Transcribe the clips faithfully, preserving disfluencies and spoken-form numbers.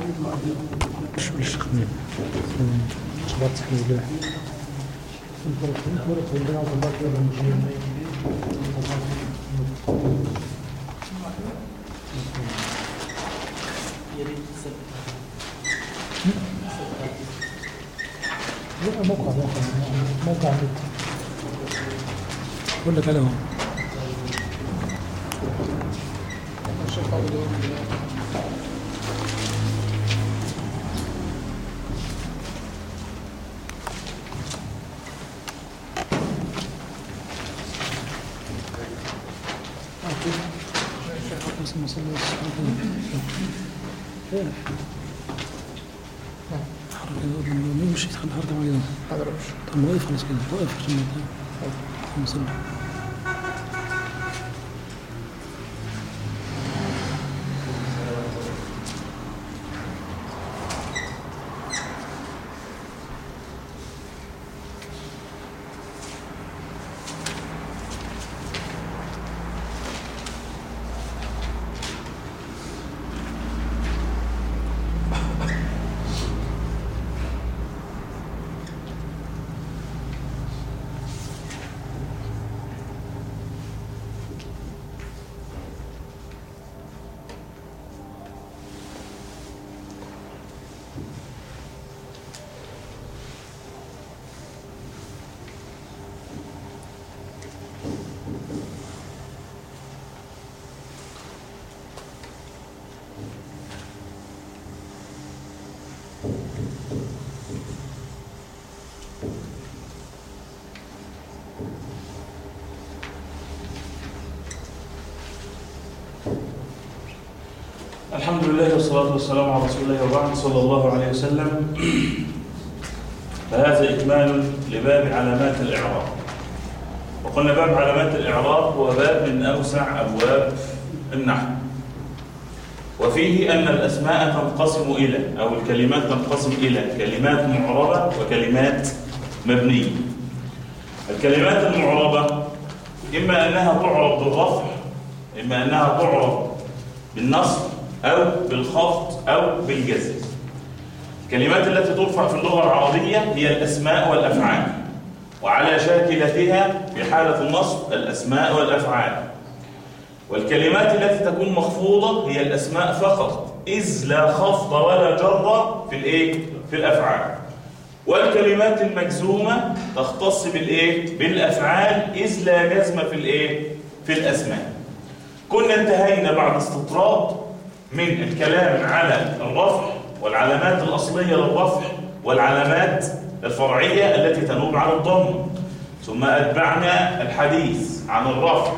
مش مش خمين شباب تحمل له لا موقع موقع موقع نت ولا كلام مش يدخل الحركة معي هذا روش طب ما يدخل خلاص كده وقف عشان ما يصير الحمد لله والصلاة والسلام على رسول الله وبعد صلى الله عليه وسلم. فهذا إكمال لباب علامات الإعراب. وقلنا باب علامات الإعراب هو باب من أوسع أبواب النحو، وفيه أن الأسماء تنقسم إلى أو الكلمات تنقسم إلى كلمات معربة وكلمات مبنية. الكلمات المعربة إما أنها تعرب بالرفع، إما أنها تعرب بالنصب أو بالخفض أو بالجزم. الكلمات التي ترفع في اللغة العربية هي الأسماء والأفعال، وعلى شاكلتها في حالة النصب الأسماء والأفعال. والكلمات التي تكون مخفوضة هي الأسماء فقط، إذ لا خفض ولا جر في الإيه؟ في الأفعال. والكلمات المجزومة تختص بالإيه؟ بالأفعال، إذ لا جزم في الإيه؟ في الأسماء. كنا انتهينا بعد استطراد من الكلام على الرفع والعلامات الأصلية للرفع والعلامات الفرعية التي تنوب عن الضم، ثم أتبعنا الحديث عن الرفع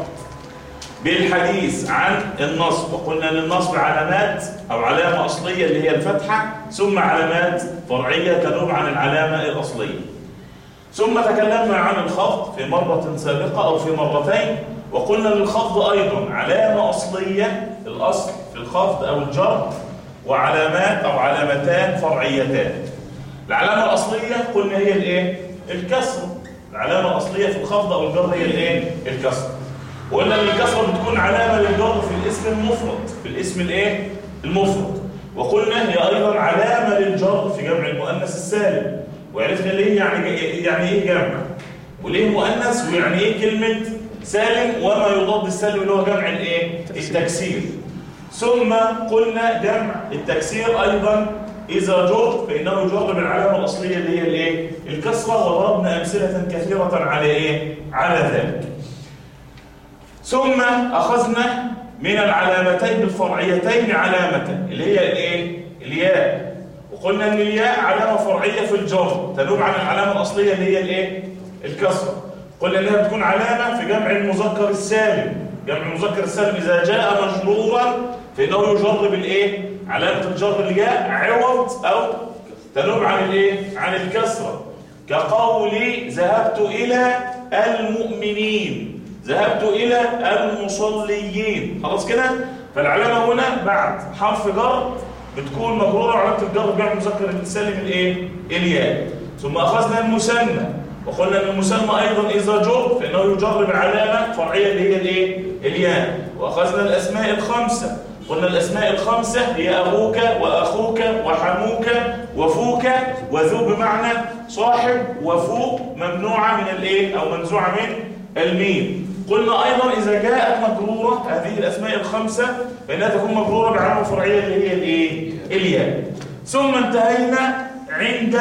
بالحديث عن النصب، وقلنا للنصب علامات أو علامة أصلية اللي هي الفتحة، ثم علامات فرعية تنوب عن العلامة الأصلية. ثم تكلمنا عن الخفض في مرة سابقة أو في مرتين، وقلنا للخفض أيضا علامة أصلية، الأصل في الخفض أو الجر، وعلامات أو علامتان فرعيتان. العلامة الأصلية قلنا هي الإيه؟ الكسر. العلامة الأصلية في الخفض أو الجر هي الإيه؟ الكسر. وقلنا ان الكسرة بتكون علامة للجر في الاسم المفرد، في الاسم الإيه؟ المفرد. وقلنا هي أيضا علامة للجر في جمع المؤنث السالم. وعرفنا ليه يعني يعني إيه جمع، وليه مؤنث، ويعني إيه كلمة سالم، وما يضاد السالم اللي هو جمع الإيه؟ التكسير. ثم قلنا جمع التكسير أيضا إذا جر فإنه يجر بالعلامة الأصلية اللي هي الإيه؟ الكسرة، وضربنا أمثلة كثيرة على إيه؟ على ذلك. ثم أخذنا من العلامتين الفرعيتين علامة اللي هي الإيه؟ الياء. وقلنا أن الياء علامة فرعية في الجر تنوب عن العلامة الأصلية اللي هي الإيه؟ الكسرة. قلنا أنها بتكون علامة في جمع المذكر السالم. جمع المذكر السالم إذا جاء مجرورا فإنه يجر بالإيه؟ علامة الجر الياء عوض أو تنوب عن الإيه؟ عن الكسرة، كقولي ذهبت إلى المؤمنين، ذهبت إلى المصليين. خلاص كده؟ فالعلامة هنا بعد حرف جر بتكون مجرورة، وعلامة الجر بجمع المذكر السالم الإيه؟ الياء. ثم أخذنا المثنى، وقلنا أن المثنى أيضا إذا جر فإنه يجر بعلامة فرعية اللي هي الإيه؟ الياء. وأخذنا الأسماء الخمسة، قلنا الأسماء الخمسة هي أبوك وأخوك وحموك وفوك، وذو بمعنى صاحب، وفو ممنوعة من الإيه أو منزوعة من الميم. قلنا أيضا إذا جاءت مجرورة هذه الأسماء الخمسة فإنها تكون مجرورة بعلامة فرعية اللي هي الإيه؟ الياء. ثم انتهينا عند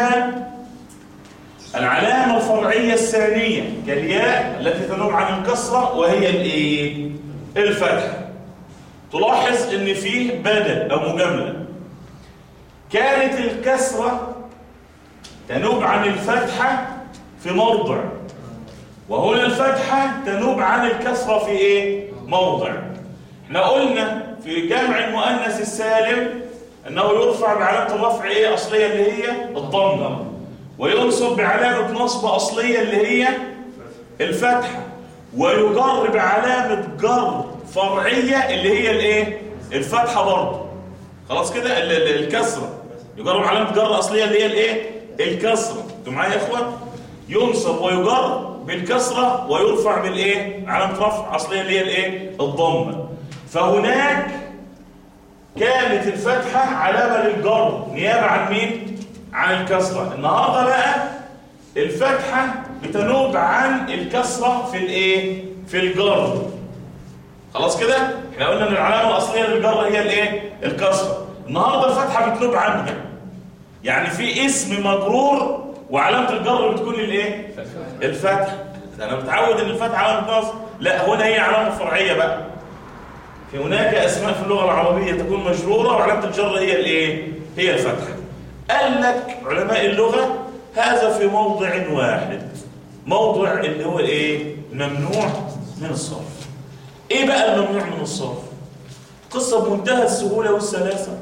العلامة الفرعية الثانية كالياء التي تنوب عن الكسرة وهي الإيه؟ الفتحة. تلاحظ ان فيه بدل او مجامله. كانت الكسره تنوب عن الفتحه في موضع، وهنا الفتحه تنوب عن الكسره في ايه؟ موضع. احنا قلنا في جمع المؤنث السالم انه يرفع بعلامه الرفع ايه اصليه اللي هي الضمه، وينصب بعلامه نصب اصليه اللي هي الفتحه، ويجر بعلامه جر فرعية اللي هي الايه؟ الفتحة برضه. خلاص كده الكسرة يجر علامة جر أصلية اللي هي الايه؟ الكسرة. انتوا معايا يا اخوان؟ ينصب ويجر بالكسرة ويرفع بالايه؟ علامة رفع أصلية اللي هي الايه؟ الضمة. فهناك كانت الفتحة علامة للجر نيابة عن مين؟ عن الكسرة. النهارده بقى الفتحة بتنوب عن الكسرة في الايه؟ في الجر. خلاص كده احنا قلنا ان العلامه الاصليه للجر هي الايه؟ الكسره. النهارده الفتحه بتنوب عنها، يعني في اسم مجرور وعلامه الجر بتكون الايه؟ الفتحه. انا متعود ان الفتحه علامه نصب، لا هنا هي علامه فرعيه بقى. في هناك اسماء في اللغه العربيه تكون مجروره وعلامه الجر هي الايه؟ هي الفتحه. قال لك علماء اللغه هذا في موضع واحد، موضع اللي هو ايه؟ الممنوع من الصرف. ايه بقى الممنوع من الصرف؟ قصة بمنتهى السهولة والسلاسة.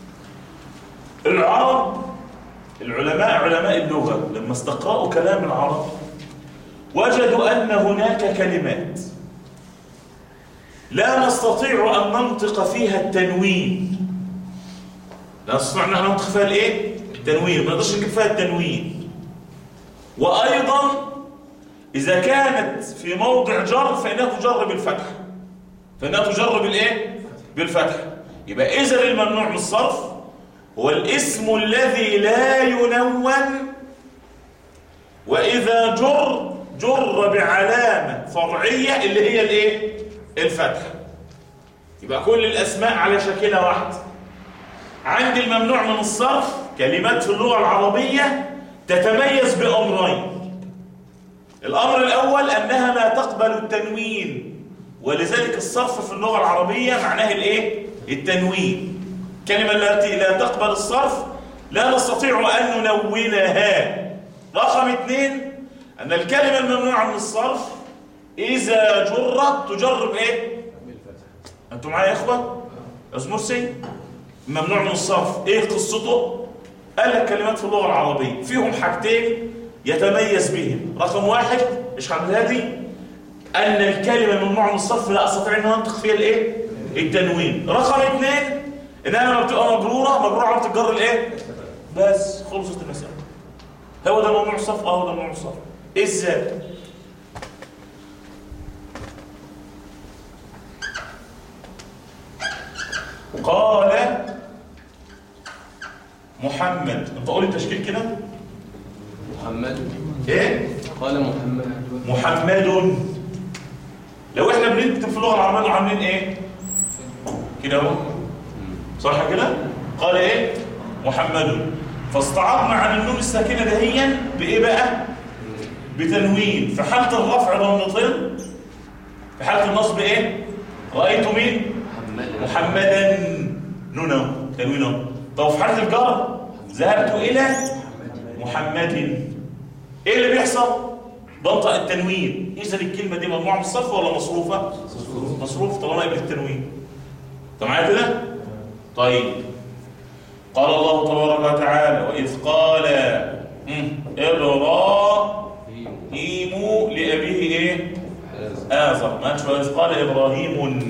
العرب العلماء علماء اللغة لما استقرأوا كلام العرب وجدوا أن هناك كلمات لا نستطيع أن ننطق فيها التنوين. لا نستطيع أن ننطق فيها الايه؟ التنوين، ما نقدرش نجيب فيها التنوين. وأيضا إذا كانت في موضع جر فإنها تجر بالفتحة، فإنها تجر بالإيه؟ بالفتحة. يبقى إذن الممنوع من الصرف هو الاسم الذي لا ينون، وإذا جر جر بعلامة فرعية اللي هي الإيه؟ الفتحة. يبقى كل الأسماء على شكلها واحدة. عندي الممنوع من الصرف كلمات في اللغة العربية تتميز بأمرين. الأمر الأول أنها لا تقبل التنوين، ولذلك الصرف في اللغة العربية معناه الإيه؟ التنوين. كلمة التي لا تقبل الصرف لا نستطيع أن ننونها. رقم اثنين أن الكلمة الممنوعة من الصرف إذا جرت تجر بإيه؟ أنتم معايا يا إخوة؟ أستاذ مرسي ممنوع من الصرف إيه قصته؟ قال لك كلمات في اللغة العربية فيهم حاجتين يتميز بهم. رقم واحد إيش عبد الهادي؟ أن الكلمة الممنوعة من الصرف لا أستطيع أن أنطق فيها الإيه؟ التنوين. رقم اثنين إنها لما بتبقى مجرورة مجرورة على تجر الإيه؟ بس خلصت المسألة. هو ده الممنوع من الصرف؟ أه هو ده الممنوع من الصرف. إزاي؟ قال محمد. أنت قول التشكيل كده. محمد. إيه؟ قال محمد. محمد. لو احنا بنكتب في اللغه العربيه عاملين ايه كده اهو، صح كده؟ قال ايه؟ محمد. فاستعرضنا عن النون الساكنه دهيا بايه بقى؟ بتنوين. في حاله الرفع ضمتين، في حاله النصب ايه؟ رايت مين؟ محمدا. نون تنوين. طب في حاله الجر ذهبت الى محمد. ايه اللي بيحصل؟ بنطق التنوين. اذا الكلمه دي ممنوعه من الصرف ولا مصروفه؟ مصروف طالما قبل التنوين. انت معايا كده؟ طيب قال الله تبارك وتعالى واذ قال ابراهيم لابيه ايه؟ آزر. ما تشوف اذ قال ابراهيم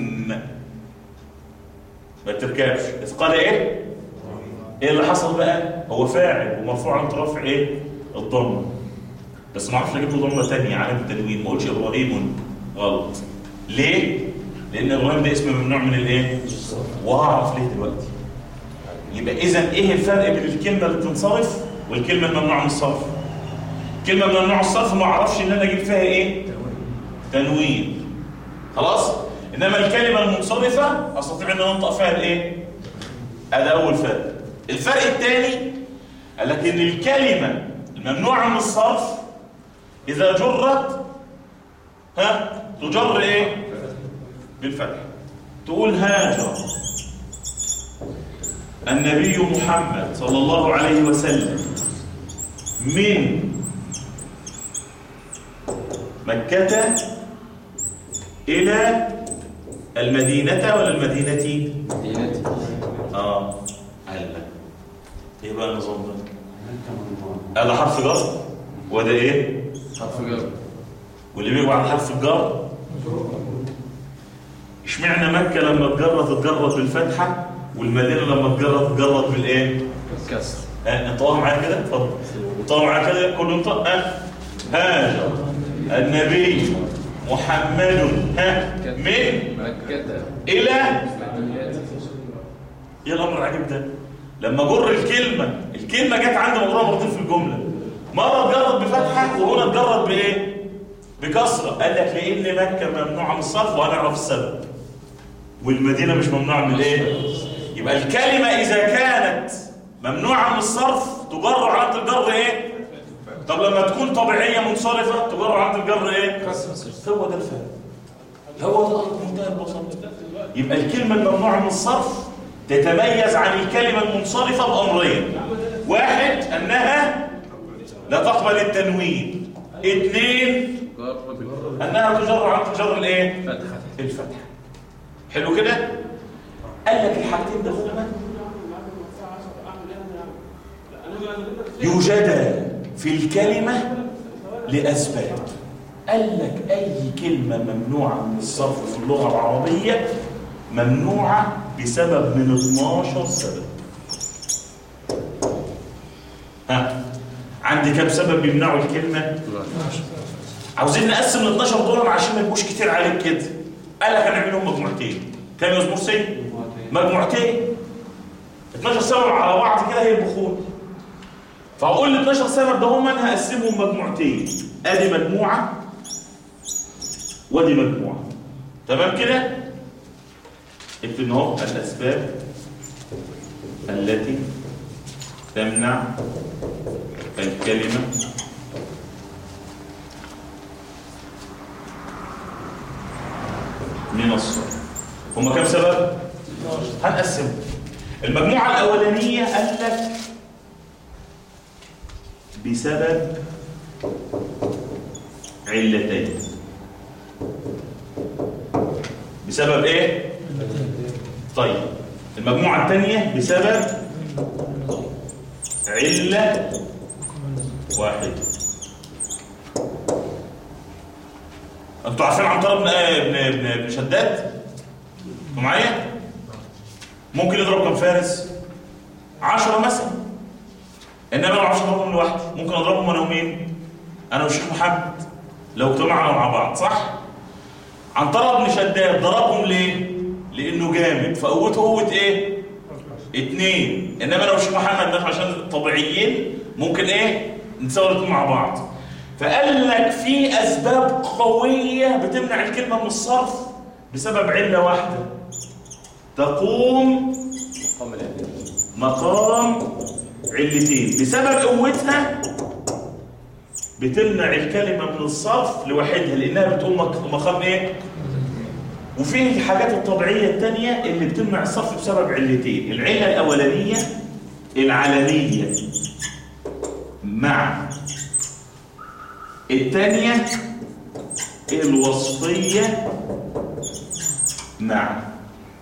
ما تركبش. اذ قال ايه؟ ايه اللي حصل بقى؟ هو فاعل ومرفوع عن رفع ايه؟ الضمه. بس ما اعرفش اجيب له ضمه ثانيه علامه التنوين، ما اقولش ابراهيم غلط. ليه؟ لان ابراهيم ده اسم ممنوع من الايه؟ وهعرف ليه دلوقتي. يبقى اذا ايه الفرق بين الكلمه اللي بتنصرف والكلمه الممنوعه من الصرف؟ الكلمه الممنوعه من الصرف ما اعرفش ان انا اجيب فيها ايه؟ تنوين. خلاص؟ انما الكلمه المنصرفه استطيع ان انطق فيها الايه؟ هذا اول فرق. الفرق الثاني قال لك ان الكلمه الممنوعه من الصرف اذا جرت ها تجر ايه؟ بالفتح. تقول هاجر النبي محمد صلى الله عليه وسلم من مكة إلى المدينة ولا المدينة؟ مدينة. آه هلا إيه بقى النظام ده؟ هذا حرف جر وده إيه؟ حرف جر. واللي بيجي بعد حرف الجر اشمعنى مكة لما تجرد تجرد بالفتحة والمدينة لما تجرد تجرد بالإيه؟ بالكسر. ها انطقوا معايا كده اتفضل. انطقوا معايا كده كله انطق. ها هاجر النبي محمد ها من مكة الى مدينة. ايه الامر العجيب ده؟ لما جر الكلمه الكلمه جت عند مجرى مرتين في الجمله، مره اتجرد بفتحه وهنا اتجرد بايه؟ بكسره. قال لك لان مكه ممنوعه من الصرف وهنعرف السبب، والمدينه مش ممنوعه من الايه؟ يبقى الكلمه اذا كانت ممنوعه من الصرف تجر علامه الجر ايه؟ طب لما تكون طبيعيه منصرفه تجر علامه الجر ايه؟ كسر. هو ده الفرق. هو ده منتهى البساطه. يبقى الكلمه الممنوعه من الصرف تتميز عن الكلمه المنصرفه بامرين: واحد انها لا تقبل التنوين، اثنين انها تجر علامه الجر الايه؟ فتحة. الفتحه. حلو كده؟ قال لك الحاجتين ده هما يوجد في الكلمة لأسباب. قال لك أي كلمة ممنوعة من الصرف في اللغة العربية ممنوعة بسبب من اثناشر سبب. ها عندي كم سبب بيمنعوا الكلمة؟ عاوزين نقسم ال اثناشر دول عشان ما يبقوش كتير عليك كده. قال لك هنعملهم مجموعتين. كام يا زمرسي؟ مجموعتين. اثناشر سبب على بعض كده هيبقوا. فاقول ال اثناشر سبب ده هم انا هقسمهم مجموعتين، ادي مجموعه ودي مجموعه. تمام كده؟ اكتب اهو الاسباب التي تمنع الكلمه من الصرف. هم كم سبب؟ هنقسمهم. المجموعه الاولانيه قال لك بسبب علتين. بسبب ايه؟ طيب المجموعة الثانية بسبب علة واحدة. انتوا عارفين عنترة بن ابن ابن شداد؟ انتوا معايا؟ ممكن يضرب كم فارس؟ عشرة مثلا. انما انا ما اعرفش اضربهم لوحدي، ممكن اضربهم انا ومين؟ انا والشيخ محمد لو اجتمعنا مع بعض، صح؟ عنترة بن شداد ضربهم ليه؟ لانه جامد فقوته قوه ايه؟ اتنين. انما انا والشيخ محمد ده عشان طبيعيين ممكن ايه؟ نساوي الاتنين مع بعض. فقال لك في اسباب قويه بتمنع الكلمه من الصرف بسبب عله واحده تقوم مقام علتين. بسبب قوتها بتمنع الكلمة من الصرف لوحدها لأنها بتقوم مقام إيه؟ وفيه الحاجات الطبيعية التانية اللي بتمنع الصرف بسبب علتين. العلة الأولانية العلنية مع الثانية الوصفية مع.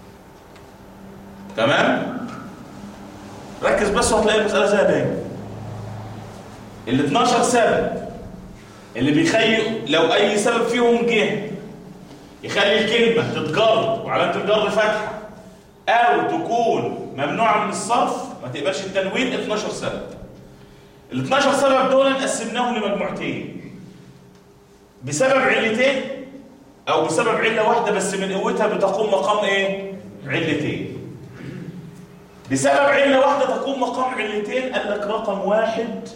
تمام؟ ركز بس وهتلاقي المسألة سهلة. ال اثناشر سبب اللي بيخلي لو أي سبب فيهم جه يخلي الكلمة تتجر وعلامة الجر فتحة أو تكون ممنوعة من الصرف ما تقبلش التنوين، اثناشر سبب. ال اثناشر سبب دول قسمناهم لمجموعتين بسبب علتين او بسبب عله واحده بس من قوتها بتقوم مقام ايه؟ علتين. بسبب عله واحده تقوم مقام علتين، قال لك رقم واحد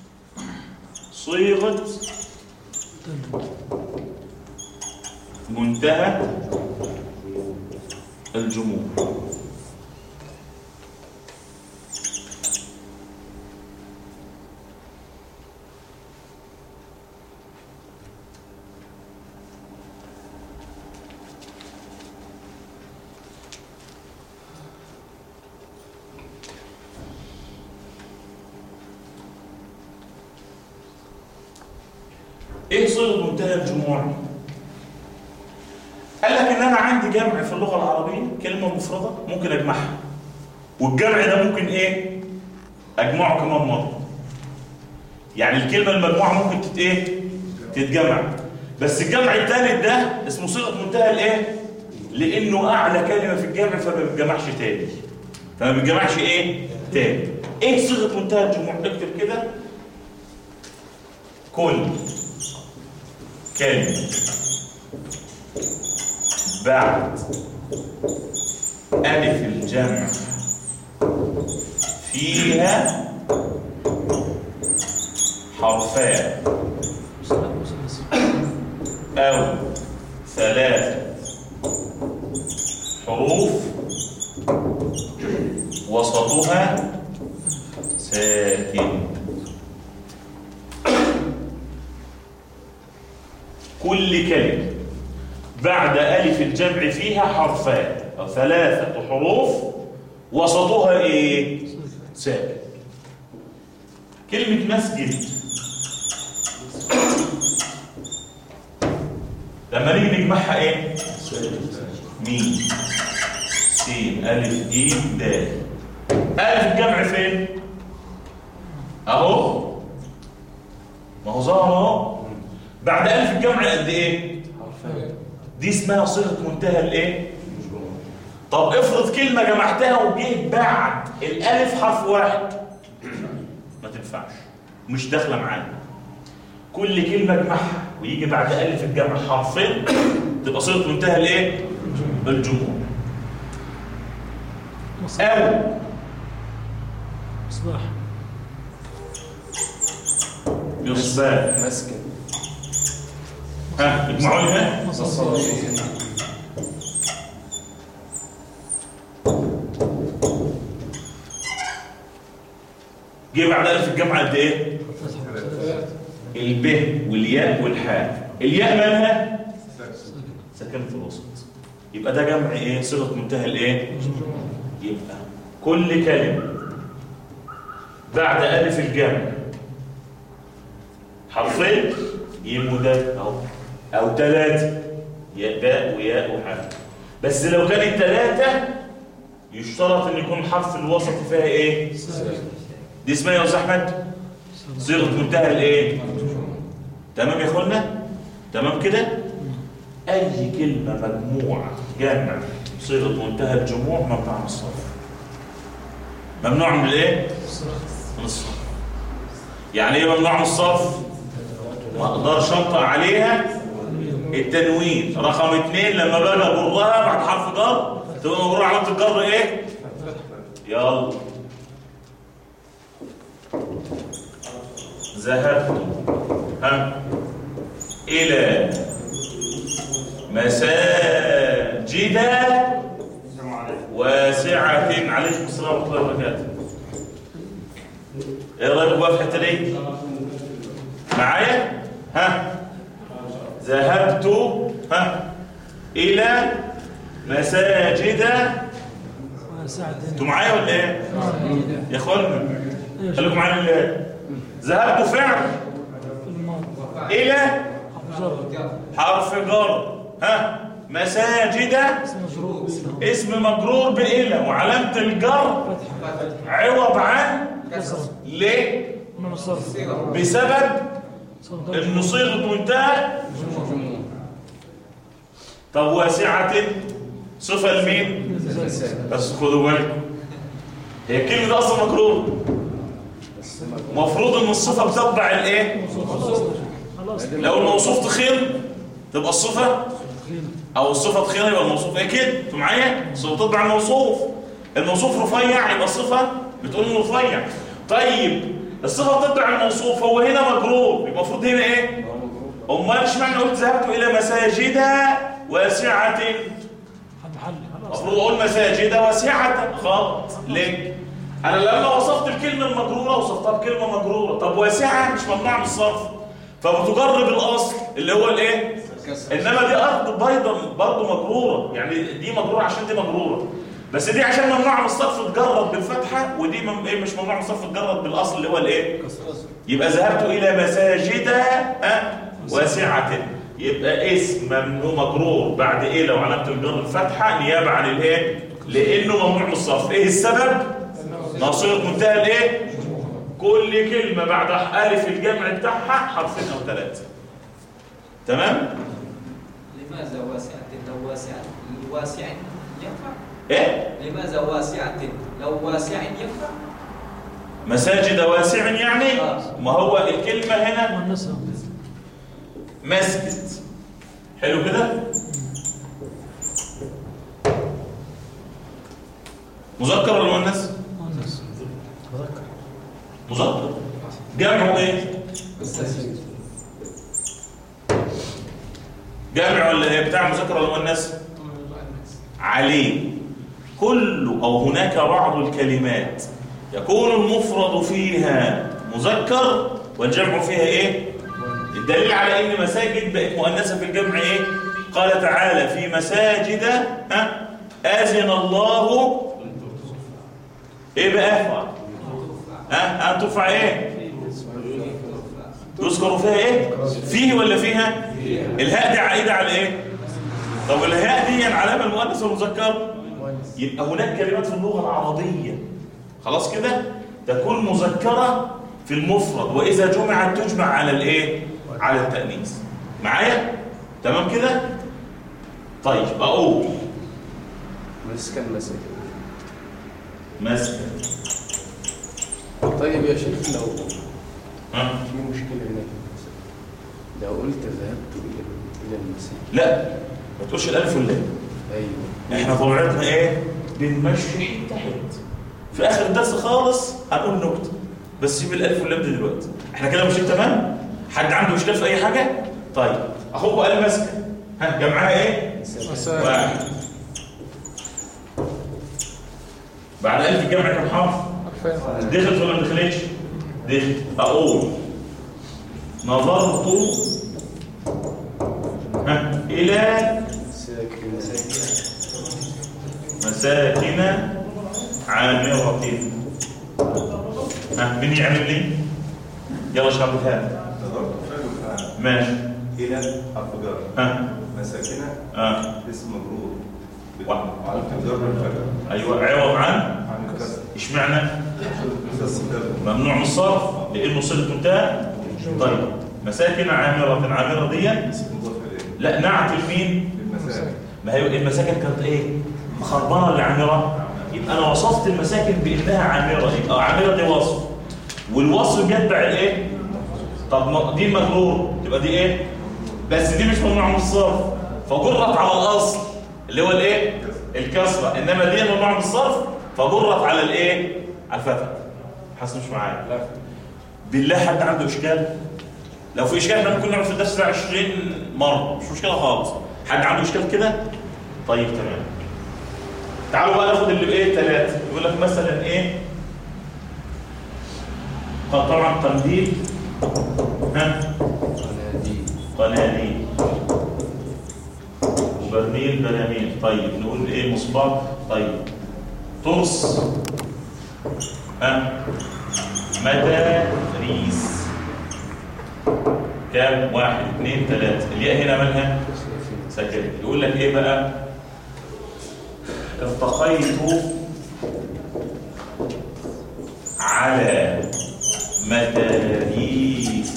صيغه منتهى الجموع. ايه صيغه منتهى الجموع؟ قال لك ان انا عندي جمع في اللغه العربيه كلمه مفرده ممكن اجمعها، والجمع ده ممكن ايه؟ اجمعه كمان مره. يعني الكلمه المجموعه ممكن تت ايه؟ تتجمع. بس الجمع الثالث ده اسمه صيغه منتهى الايه؟ لانه اعلى كلمه في الجمع فما بيتجمعش تاني. فما بيتجمعش ايه؟ تاني. ايه صيغه منتهى الجموع؟ اكتب كده: كل كلمه بعد ألف الجمع فيها حرفان أو ثلاثة حروف وسطها ساكن. كل كلمة بعد ألف الجمع فيها حرفان أو ثلاثة حروف وسطها إيه؟ ساكن. كلمة مسجد لما نيجي نجمعها إيه؟ ميم سين ألف جيم دال. ألف الجمع فين؟ أهو، ما هو ظهر أهو. بعد ألف الجمع قد إيه؟ دي اسمها صيغه منتهى الايه؟ طب افرض كلمه جمعتها وجيت بعد الالف حرف واحد، ما تنفعش، مش داخله معانا. كل كلمه اجمعها ويجي بعد الف الجمع حرفين تبقى صيغه منتهى الايه؟ الجموع. او مصباح مصباح مسكن. ها اجمعوا لي ها جه بعد الف الجمع قد ايه؟ الب والياء والحاء. الياء مالها؟ ساكنه في الوسط. يبقى ده جمع ايه؟ صيغه منتهى الايه؟ يبقى كل كلمه بعد الف الجمع حرفين يبقوا ده اهو، او ثلاثه ياء باء وياء وحاء. بس لو كانت ثلاثه يشترط ان يكون الحرف الوسط فيها ايه؟ دي اسمها يا استاذ احمد صيغه منتهى الايه؟ تمام يا اخوانا؟ تمام كده؟ اي كلمه مجموعه جمع صيغه منتهى الجموع ممنوع من الصرف. ممنوع من الايه؟ من الصرف. يعني ايه ممنوع من الصرف؟ ما اقدرش انطق عليها التنوين. رقم اثنين لما باجي اجرها بعد حرف جر تبقى مجروره علامه الجر ايه؟ يلا ذهبت ها الى مساجد واسعة. عليكم السلام ورحمة الله وبركاته. ايه رايكم بقى في الحته دي؟ معايا؟ ها ذهبت ها الى مساجد. انتوا معايا ولا ايه؟ يا اخوانا خليكم معايا لله. ذهبت فعل الى حرف جر ها مساجد اسم مجرور بإلى وعلامة الجر عوض عن ليه؟ بسبب إنه صيغة منتهى. طب واسعة صفة لمين؟ بس خدوا بالكم هي الكلمة دي أصلا مجرور، مفروض إن الصفة بتتبع الإيه؟ لو الموصوف تخين تبقى الصفة او الصفه تخينه يبقى الموصوف ايه كده؟ انتوا معايا؟ الصفه تتبع الموصوف. الموصوف رفيع يبقى الصفه بتقول انه رفيع. طيب الصفه تتبع الموصوف، هو هنا مجرور، يبقى المفروض هنا ايه؟ امال اشمعنى قلت ذهبت الى مساجد واسعه؟ المفروض اقول مساجد واسعه خط. ليه؟ انا لما وصفت الكلمه المجروره وصفتها بكلمه مجروره، طب واسعه مش ممنوعه من الصرف، فبتجرب الاصل اللي هو الايه؟ انما دي ارض بيضاء برضه مجروره، يعني دي مجروره عشان دي مجروره، بس دي عشان ممنوعه من الصرف تجرب بالفتحه، ودي مم... ايه مش ممنوعه من الصرف تجرب بالاصل اللي هو الايه؟ يبقى ذهبت الى مساجد أه؟ واسعه، يبقى اسم ممنوع مجرور بعد ايه لو علامه الجر الفتحه نيابه عن الايه؟ لانه ممنوع من الصرف. ايه السبب؟ ناصيه منتهى الايه؟ كل كلمه بعد الف الجمع بتاعها حرفين او ثلاثه. تمام؟ لماذا واسعه لو واسعه واسع ينفع؟ ايه؟ لماذا واسعه لو واسع ينفع؟ مساجد واسع يعني؟ آه. ما هو الكلمه هنا مسجد. حلو كده؟ مذكر ولا مؤنث؟ مؤنث. مذكر. مذكر. جمعه ايه؟ جمع ولا ايه؟ بتاع مذكر ولا مؤنث؟ عليه. كل او هناك بعض الكلمات يكون المفرد فيها مذكر والجمع فيها ايه؟ الدليل على ان مساجد بقت مؤنثه في الجمع ايه؟ قال تعالى في مساجد ها اذن الله ايه بقى؟ ها ان ترفع ايه؟ يذكر فيها ايه؟ فيه ولا فيها؟ الهاء دي عائده على ايه؟ طب الهاء دي علامه المؤنث والمذكر؟ يبقى هناك كلمات في اللغه العربيه خلاص كده تكون مذكره في المفرد، واذا جمعت تجمع على الايه؟ على التأنيث. معايا؟ تمام كده؟ طيب اقول مسكن مسكن مسكن. طيب يا شيخ لو ها؟ في مشكلة هناك، لو قلت ذهبت إلى إلى المسجد لا ما تقولش الالف واللام. أيوه احنا طبيعتنا ايه؟ بنمشي تحت. في اخر الدرس خالص هنقول نكته، بس سيب الالف واللام دي دلوقتي. احنا كده ماشيين تمام؟ حد عنده مشكله في اي حاجه؟ طيب اخوكم قال مسكن، ها جمعها ايه؟ واحد. بعد الف الجمع كم حرف؟ دخلت ولا ما دخلتش؟ دخلت. اقول نظرت ها الى مساكن عامرة. ها مين يعمل لي؟ يلا شرحها. نظرت فعل فعل ماشي. الى حرف جر. ها مساكن اه اسم مجرور واحد. وعلامة الجر الفتح ايوه عوض عن عن الكسر اشمعنى؟ كسر ممنوع من الصرف لانه صله منتهى. طيب مساكن عامره. عامره دي اسم مضاف اليه لا نعت لمين؟ المساكن. ما هي المساكن كانت ايه؟ خربانه ولا عامره؟ يبقى انا وصفت المساكن بانها عامره، يبقى عامره دي وصف والوصف بيتبع الايه؟ طب دي مجرور تبقى دي ايه؟ بس دي مش ممنوعه من الصرف فجرت على الاصل اللي هو الايه؟ الكسره، انما دي ممنوعه من الصرف فجرت على الايه؟ على الفتح. حاسس مش معايا؟ لا بالله حد عنده اشكال؟ لو في اشكال احنا ممكن نقعد في الدرس ده عشرين مره مش مشكله خالص. حد عنده اشكال كده؟ طيب تمام. تعالوا بقى ناخد اللي بايه؟ ثلاثه. يقول لك مثلا ايه؟ طبعا قنديل ها قناديل قناديل وبرميل براميل. طيب نقول ايه؟ مصباح. طيب ترس ها مداريس. كام؟ واحد اثنين ثلاثة. الياء هنا مالها؟ ساكنة. يقول لك ايه بقى؟ التقيت على مداريس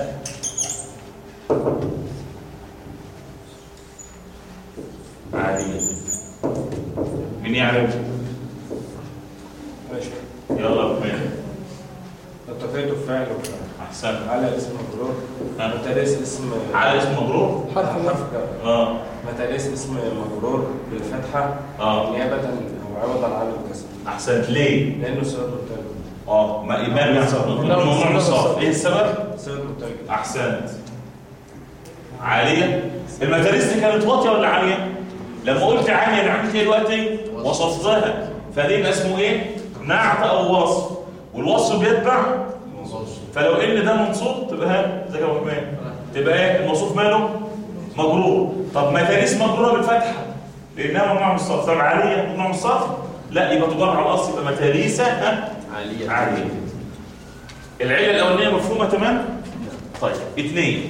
عالية. مين يعرف؟ ماشي. يلا بمين؟ التقيت فعل احسن. على اسم مجرور. ها؟ مدارس اسم على اسم مجرور؟ حرف حرف جر. اه متى اسم مجرور بالفتحة اه نيابة أو عوضا عن الكسر. احسنت. ليه؟ لأنه سبب مبتدأ. اه ما ايمان الموضوع مش صعب. ايه السبب؟ سبب مبتدأ. احسنت. عاليه. المدارس دي كانت واطيه ولا عاليه؟ لما قلت عاليه انا عملت ايه دلوقتي؟ وصفتها. فدي يبقى اسمه ايه؟ نعت او وصف. والوصف بيتبع فلو ان ده منصوب تبقى ها زي كده كمان تبقى ايه الموصوف ماله؟ مجرور. طب مدارس مجروره بالفتحه لانها ممنوع من الصرف. طب عاليه ممنوع من الصرف؟ لا يبقى تجر على الاصل يبقى متاريسه ها عالية عاليه. العله الاولانيه مفهومه تمام؟ طيب اثنين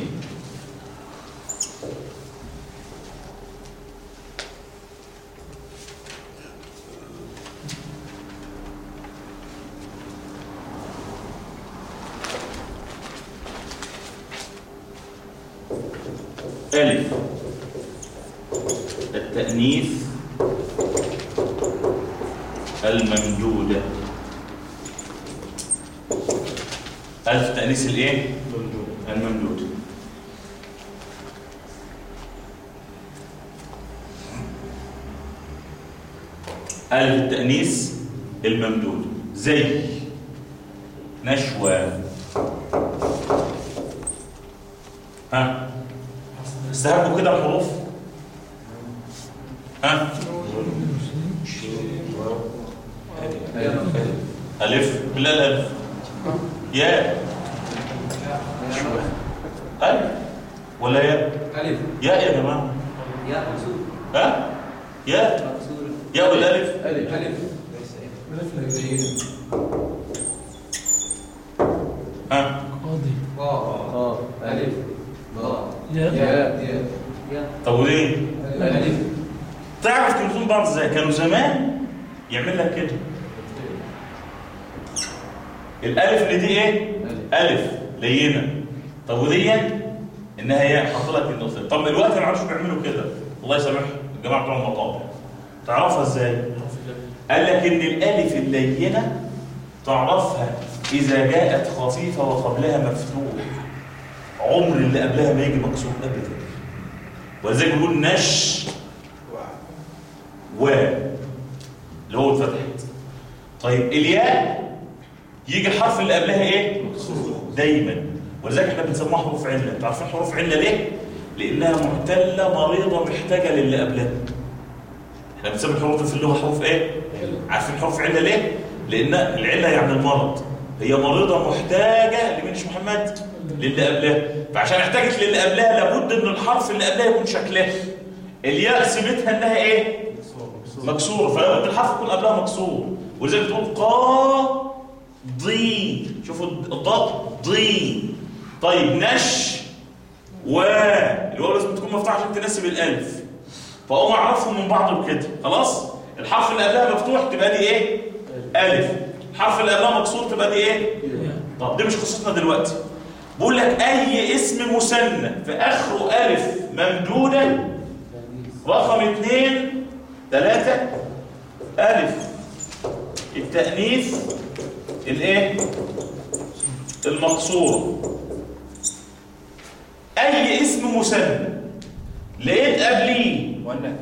ألف التأنيث الممدودة. ألف التأنيث الإيه؟ الممدودة. ألف التأنيث الممدودة زي نشوى. ها استهبوا كده الحروف. ها ألف لا الألف ياء ألف ولا ياء؟ ألف ياء يا جماعة. ياء مكسور. ها ياء مكسور. ياء ولا ألف؟ ألف ألف ها قاضي. واو اه ألف اه يا يا ياء ياء طب وليه؟ ألف تعرف كلمتين بعض ازاي؟ كانوا زمان يعمل لك كده الألف اللي دي ايه؟ ألف لينة. طب ودي انها ياء حط لك النقطة. طب الوقت ما عرفوش بيعملوا كده الله يسامحهم الجماعة بتوع المطابع. تعرفها ازاي؟ قال لك ان الألف اللينة تعرفها إذا جاءت خفيفة وقبلها مفتوح. عمر اللي قبلها ما يجي مكسور أبدا. ولذلك بيقول نش و اللي هو اتفتحت. طيب الياء يجي الحرف اللي قبلها ايه؟ دايما. ولذلك احنا بنسموها حروف عله. انتوا عارفين حروف عله ليه؟ لانها معتله مريضه محتاجه للي قبلها. احنا بنسمي الحروف في اللغه حروف ايه؟ عارفين حروف عله ليه؟ لان العله يعني المرض. هي مريضه محتاجه لمين يا محمد؟ للي قبلها. فعشان احتاجت للي قبلها لابد ان الحرف اللي قبلها يكون شكلها. الياء سمتها انها ايه؟ مكسوره. فلابد الحرف يكون قبلها مكسور. ولذلك تقول قا ضي. شوفوا الضاد ضي. طيب نش و الواو لازم تكون مفتوحه عشان تناسب الالف. فاقوم اعرفهم من بعض بكده. خلاص الحرف اللي قبلها مفتوح تبقى دي ايه؟ الف. الحرف اللي قبلها مكسور تبقى دي ايه؟ طب دي مش قصتنا دلوقتي. بقول لك اي اسم مثنى في اخره الف ممدوده رقم اثنين ثلاثه الف التأنيث الايه؟ المقصورة. اي اسم مثنى لقيت قبليه مؤنث.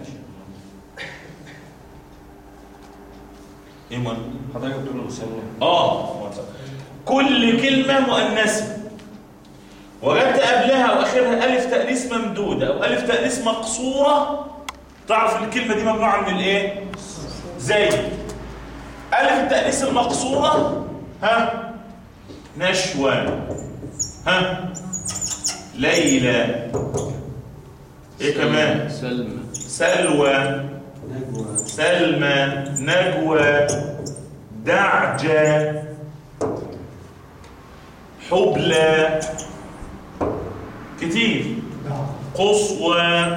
ايه مؤنث؟ حضرتك بتقول مثنى. اه كل كلمة مؤنثة وجدت قبلها واخرها الف تأنيث ممدودة او الف تأنيث مقصورة تعرف ان الكلمة دي ممنوعة من الايه؟ زي ألف التأنيث المقصورة ها نشوى ها ليلى ايه كمان سلمى سلوى نجوى سلمى نجوى دعجة حبلى كتير قصوى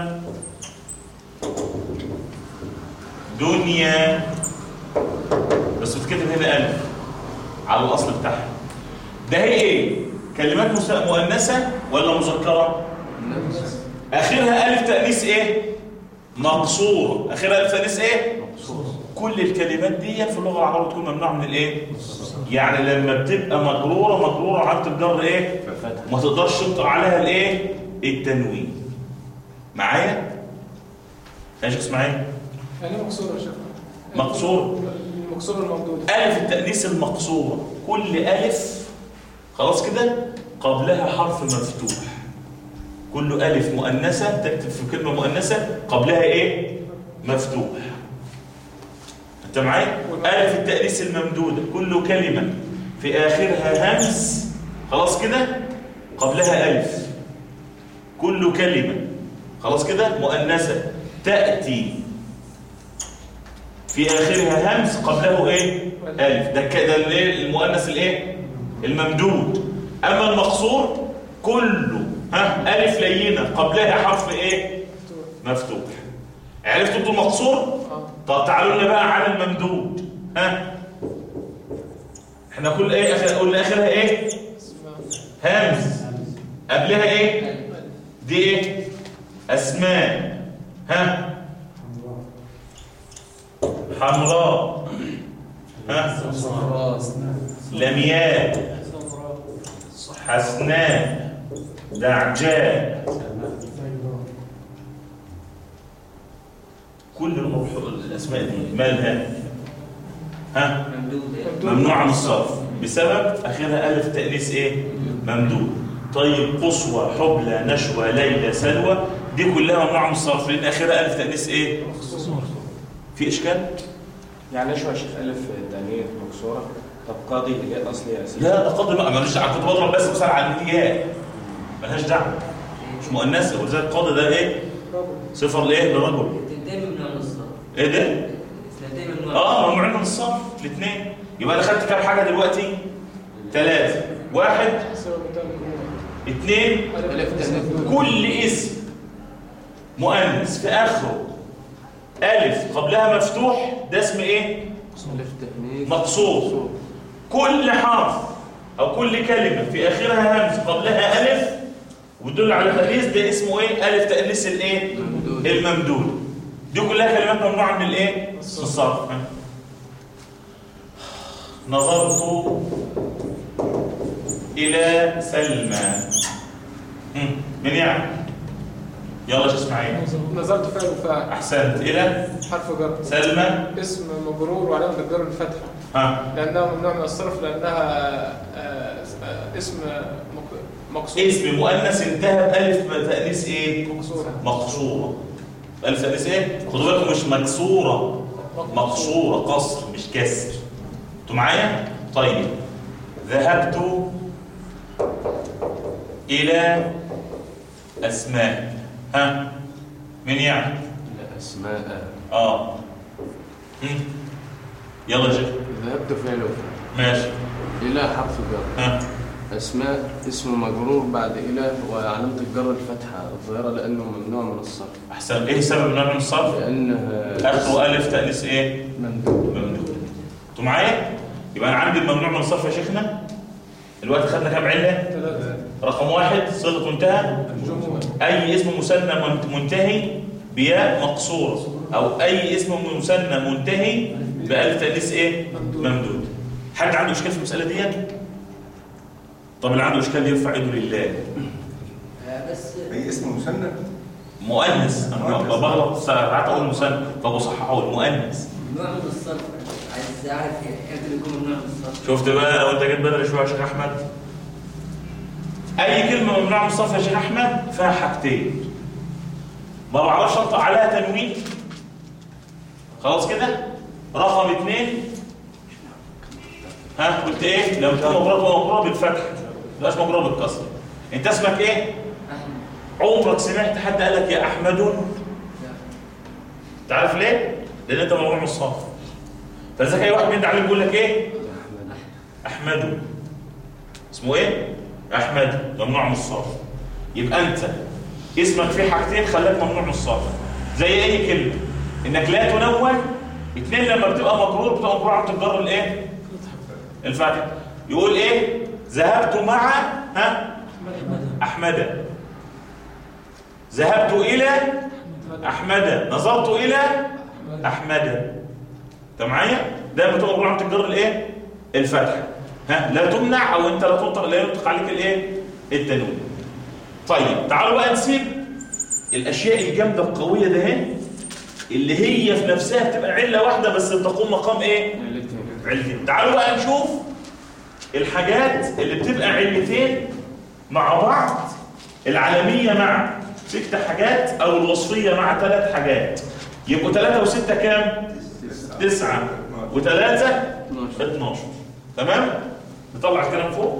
دنيا بس بتكتب هنا ألف على الأصل بتاعها. ده هي إيه؟ كلمات مؤنثة ولا مذكرة؟ آخرها ألف تأنيث إيه؟ مقصورة. آخرها ألف تأنيث إيه؟ مقصورة. كل الكلمات دي في اللغة العربية تكون ممنوعة من الإيه؟ يعني لما بتبقى مجرورة مجرورة علامة الجر إيه؟ ما تقدرش تنطق عليها الإيه؟ التنوين. معايا؟ يا شيخ اسماعيل يعني مكسور يا شيخ. مقصور المكسور الموجود. ألف التأنيث المقصورة كل ألف خلاص كده قبلها حرف مفتوح. كل ألف مؤنثة تكتب في كلمة مؤنثة قبلها إيه؟ مفتوح. أنت معايا؟ ألف التأنيث الممدودة كل كلمة في آخرها همز خلاص كده قبلها ألف. كل كلمة خلاص كده مؤنثة تأتي في آخرها همز قبله إيه؟ ألف. ده كده الإيه؟ المؤنث الإيه؟ الممدود. أما المقصور كله ها ألف لينة قبلها حرف إيه؟ مفتوح. عرفتوا انتوا المقصور؟ طب تعالوا لنا بقى على الممدود. ها احنا كل ايه اخر قلنا اخرها ايه؟ همز. قبلها ايه؟ دي ايه؟ اسماء. ها حمراء. ها لمياء حسناء دعجاء. كل الاسماء دي مالها؟ ها ممنوع من الصرف بسبب اخرها الف تانيث ايه؟ ممدود. طيب قصوى حبلى نشوى ليلى سلوى دي كلها ممنوعه من الصرف لان اخرها الف تانيث ايه؟ في اشكال؟ يعني ايش يا شيخ الف تانيث مكسوره؟ طب قاضي هي الاصليه اساسا. لا ده قاضي بقى مالوش دعوه. كنت بضرب بس مثال على الياء مالهاش دعوه مش مؤنثه. ولذلك القاضي ده ايه؟ صفر لايه؟ لرجل. الاثنين ممنوع من الصرف. ايه ده؟ الاثنين ممنوع. اه ممنوع من الصرف الاثنين. يبقى انا خدت كام حاجه دلوقتي؟ ثلاثه. واحد اثنين كل اسم مؤنث في اخره الف قبلها مفتوح ده اسم ايه؟ مقصور. كل حرف او كل كلمه في اخرها همز قبلها الف وتدل على تأنيث ده اسمه ايه؟ الف تأنيث الايه؟ الممدود. دي كلها كلمات ممنوعه من الايه؟ من الصرف. نظرت الى سلمى. من يعني؟ يلا شو اسمعين؟ نظرت فعل وفاعل. احسنت. الى حرف جر. سلمى اسم مجرور وعلامه الجر الفتحه. ها لانها ممنوع من الصرف لانها آه آه اسم مقصور. اسم مؤنث انتهى بألف تأنيث ايه؟ مقصوره. مقصوره. ألف تأنيث ايه؟ خدوا بالكم مش مكسوره مقصوره قصر مش كسر. انتوا معايا؟ طيب ذهبت إلى أسماء. ها من يعني؟ أسماء. اه هم. يلا يا شيخ. ذهبت فعل وفعل. ماشي. إلى حرف جر. ها أسماء اسم مجرور بعد إلى وعلامة الجر الفتحة الظاهرة لأنه ممنوع من الصرف. أحسن. إيه سبب ممنوع من الصرف؟ لأنه آخره ألف تأنيث إيه؟ ممدود. ممدود. أنتوا معايا؟ يبقى أنا عندي الممنوع من الصرف يا شيخنا. الوقت خدنا كام علة؟ ثلاثة. رقم واحد صيغة منتهى. أي اسم مثنى منتهي بياء مقصورة أو أي اسم مثنى منتهي بألف تأنيث إيه؟ ممدود. حد عنده إشكال في المسألة دي؟ طب اللي عنده إشكال يرفع إيده لله. بس اي اسم مثنى مؤنث. أنا بغلط ساعات أقول مثنى فبصححه المؤنث. ممنوع من الصرف. عايز أعرف إمتى بيكون ممنوع من الصرف. شفت بقى لو أنت جيت بدري شوية يا شيخ أحمد؟ أي كلمة ممنوعة من الصرف يا شيخ أحمد فيها حاجتين. ما بعرفش أنطق عليها تنوين. خلاص كده؟ رقم اثنين ها قلت إيه؟ لو تكون مجرد ومجرد بالفتح ما تبقاش مجرد بالكسر. أنت اسمك إيه؟ عمرك سمعت حد قال لك يا أحمد؟ تعرف ليه؟ لأن أنت ممنوع من الصرف. فلذلك أي واحد بيدعي عليك بيقول لك إيه؟ أحمد. اسمه إيه؟ أحمد ممنوع من الصرف. يبقى أنت اسمك فيه حاجتين خلاك ممنوع من الصرف. زي أي كلمة إنك لا تنون. اثنين لما بتبقى مجرور بتبقى مجرور عم تتجر الإيه؟ الفتح. يقول إيه؟ ذهبت مع ها؟ أحمد. ذهبت إلى أحمد. نظرت إلى أحمد. أنت معايا؟ ده بتبقى مجرور عم تتجر الإيه؟ الفتح. ها لا تمنع او انت لا تنطق لا ينطق عليك الايه التنوين. طيب تعالوا بقى نسيب الاشياء الجامده القويه ده اهي اللي هي في نفسها بتبقى علة واحدة بس بتقوم مقام ايه؟ علتين. تعالوا بقى نشوف الحاجات اللي بتبقى علتين مع بعض، العالمية مع ست حاجات او الوصفية مع ثلاث حاجات، يبقوا ثلاثة وستة كام؟ تسعة وثلاثة اتناشر. تمام؟ نطلع الكلام فوق.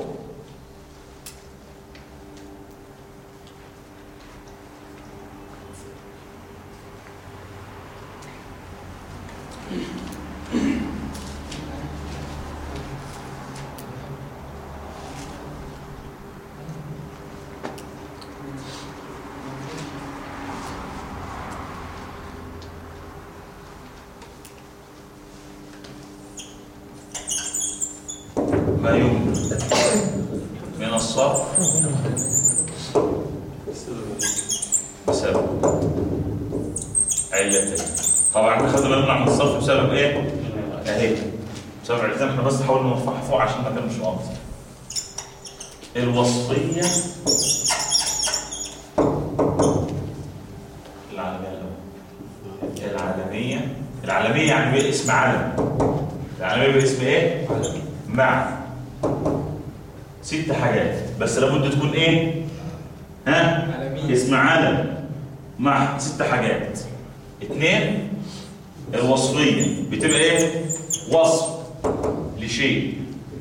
ما يمكن من الصرف بسبب علتين. طبعا احنا خدنا بالنا من الصرف بسبب ايه؟ اهي بسبب علتين. احنا بس حاولنا نرفعها فوق عشان ما كانش ناقص. الوصفيه العالميه العالميه العالميه يعني ايه؟ اسم علم. العالميه باسم ايه؟ مع ست حاجات بس لابد تكون ايه؟ ها؟ عالمية. اسم عالم مع ست حاجات. اثنين، الوصفية بتبقى ايه؟ وصف لشيء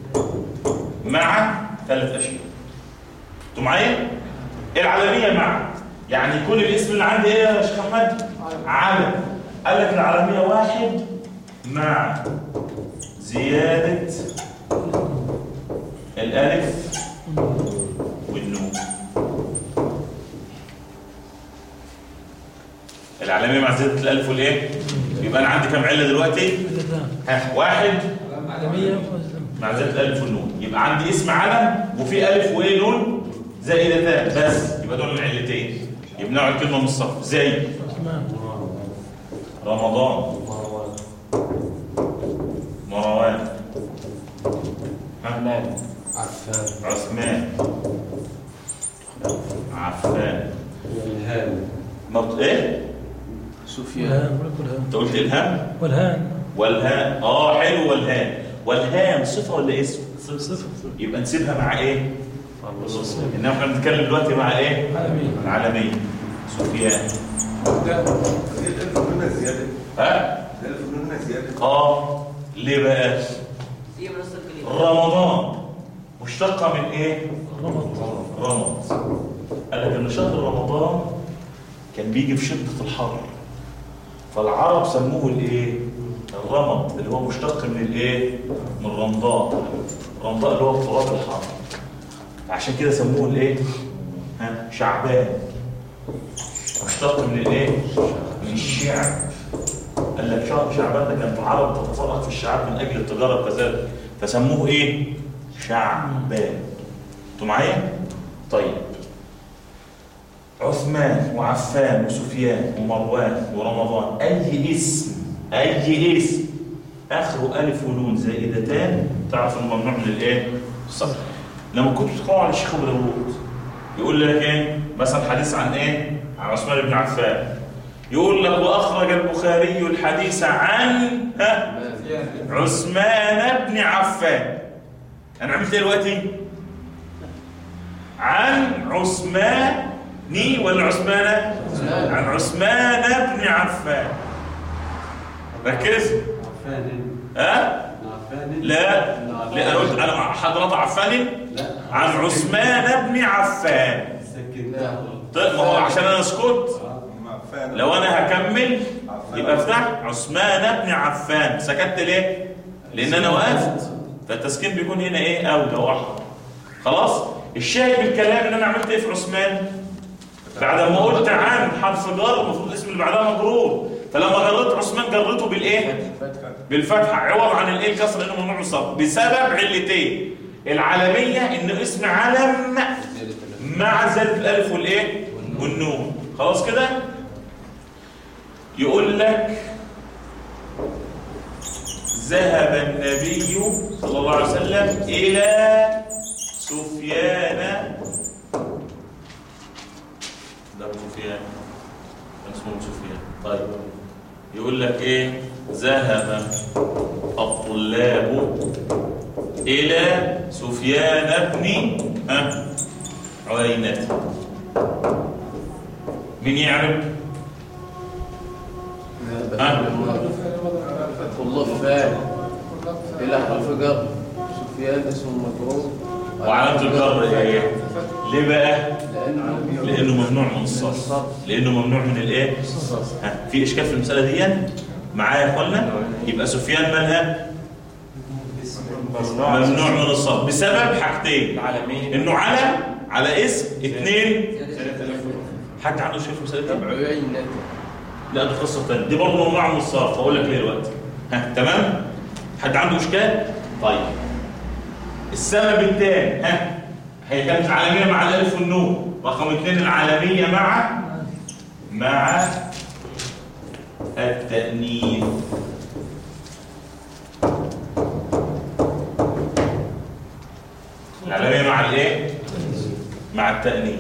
مع ثلاث اشياء. انتوا معايا؟ العالمية مع يعني يكون الاسم اللي عندي ايه يا شيخ احمد؟ عالم. قال لك العالمية واحد مع زيادة الألف والنون. العالمية مع زيادة الألف والإيه؟ يبقى أنا عندي كم علة دلوقتي؟ ها واحد عالمية مع زيادة الألف والنون. يبقى عندي اسم علم وفي ألف وإيه نون زائدتان بس، يبقى دول العلتين يمنعوا الكلمة من الصرف. زي رمضان، مروان، عمان، عفان، عثمان، عفان، الهام، نط ايه؟ سفيان. انت قلت الهام؟ والهان والهام. اه حلو. والهام. والهام صفه ولا اسم؟ صفر. يبقى نسيبها مع ايه؟ انما احنا بنتكلم دلوقتي مع ايه؟ عالمية. العالميه. سفيان. ده الألف منها زيادة. ها؟ الألف منها زيادة. اه ليه بقى؟ هي من أصل الكلمة. رمضان مشتقه من ايه؟ رمض. رمض. قال لك ان شهر رمضان كان بيجي في شده الحر، فالعرب سموه الايه؟ الرمض، اللي هو مشتق من الايه؟ من رمضاء. رمضاء اللي هو تراب الحر، عشان كده سموه الايه؟ ها شعبان، مشتق من الايه؟ من الشعب. قال لك شهر شعبان ده كانت العرب تتفرق في الشعب من اجل التجاره وكذلك، فسموه ايه؟ شعبان. انتوا معايا؟ طيب عثمان وعفان وسفيان ومروان ورمضان، اي اسم اي اسم اخره الف ونون زائدتان تعرف انه ممنوع من الايه؟ الصرف. لما كنت تقرا على الشيخ ابو داوود يقول لك ايه؟ مثلا حديث عن ايه؟ عن عثمان بن عفان، يقول لك واخرج البخاري الحديث عن ها عثمان بن عفان. انا عملت ايه دلوقتي؟ عن عثمان ولا عثمان؟ عن عثمان بن عفان. ركز. ها؟ لا لا انا قلت انا حضرت عفان عن عثمان بن عفان. طيب ما هو عشان انا اسكت، لو انا هكمل يبقى افتح عثمان بن عفان. سكت ليه؟ لان انا وقفت، فالتسكين بيكون هنا ايه؟ اولى واحد. خلاص. الشاهد بالكلام ان انا عملت ايه في عثمان؟ بعد ما قلت عن حرف جر المفروض الاسم اللي بعدها مجرور، فلما جريت عثمان جريته بالايه؟ بالفتحه عوض عن الايه؟ الكسر لانه ممنوع من الصرف بسبب علتين. العالميه انه اسم علم مع زيادة الالف والايه؟ والنون. خلاص كده؟ يقول لك ذهب النبي صلى الله عليه وسلم الى سفيان. ده سفيان اسمه سفيان. طيب يقول لك ايه؟ ذهب الطلاب الى سفيان بن ها عيينة. مين يعرف؟ ها؟ طلاب فاعل الى حرف جر، سفيان اسم مجرور وعلامة الجر ايه؟ ليه بقى؟ لانه لانه ممنوع من الصرف. لانه ممنوع من الايه؟ ها، في اشكال في المساله دي معايا يا اخوانا؟ يبقى سفيان مالها ممنوع من الصرف بسبب حاجتين، انه علم على اسم، اثنين حد عنده شيء في المساله دي؟ عيينة. لا دي قصه ثانيه، دي برضه ممنوع من الصرف، هقول لك ليه دلوقتي. ها تمام؟ حد عنده اشكال؟ طيب السبب الثاني ها هي كانت العالميه مع الالف والنون، رقم اثنين العالميه مع مع التأنيث. العالميه مع الايه؟ مع التأنيث.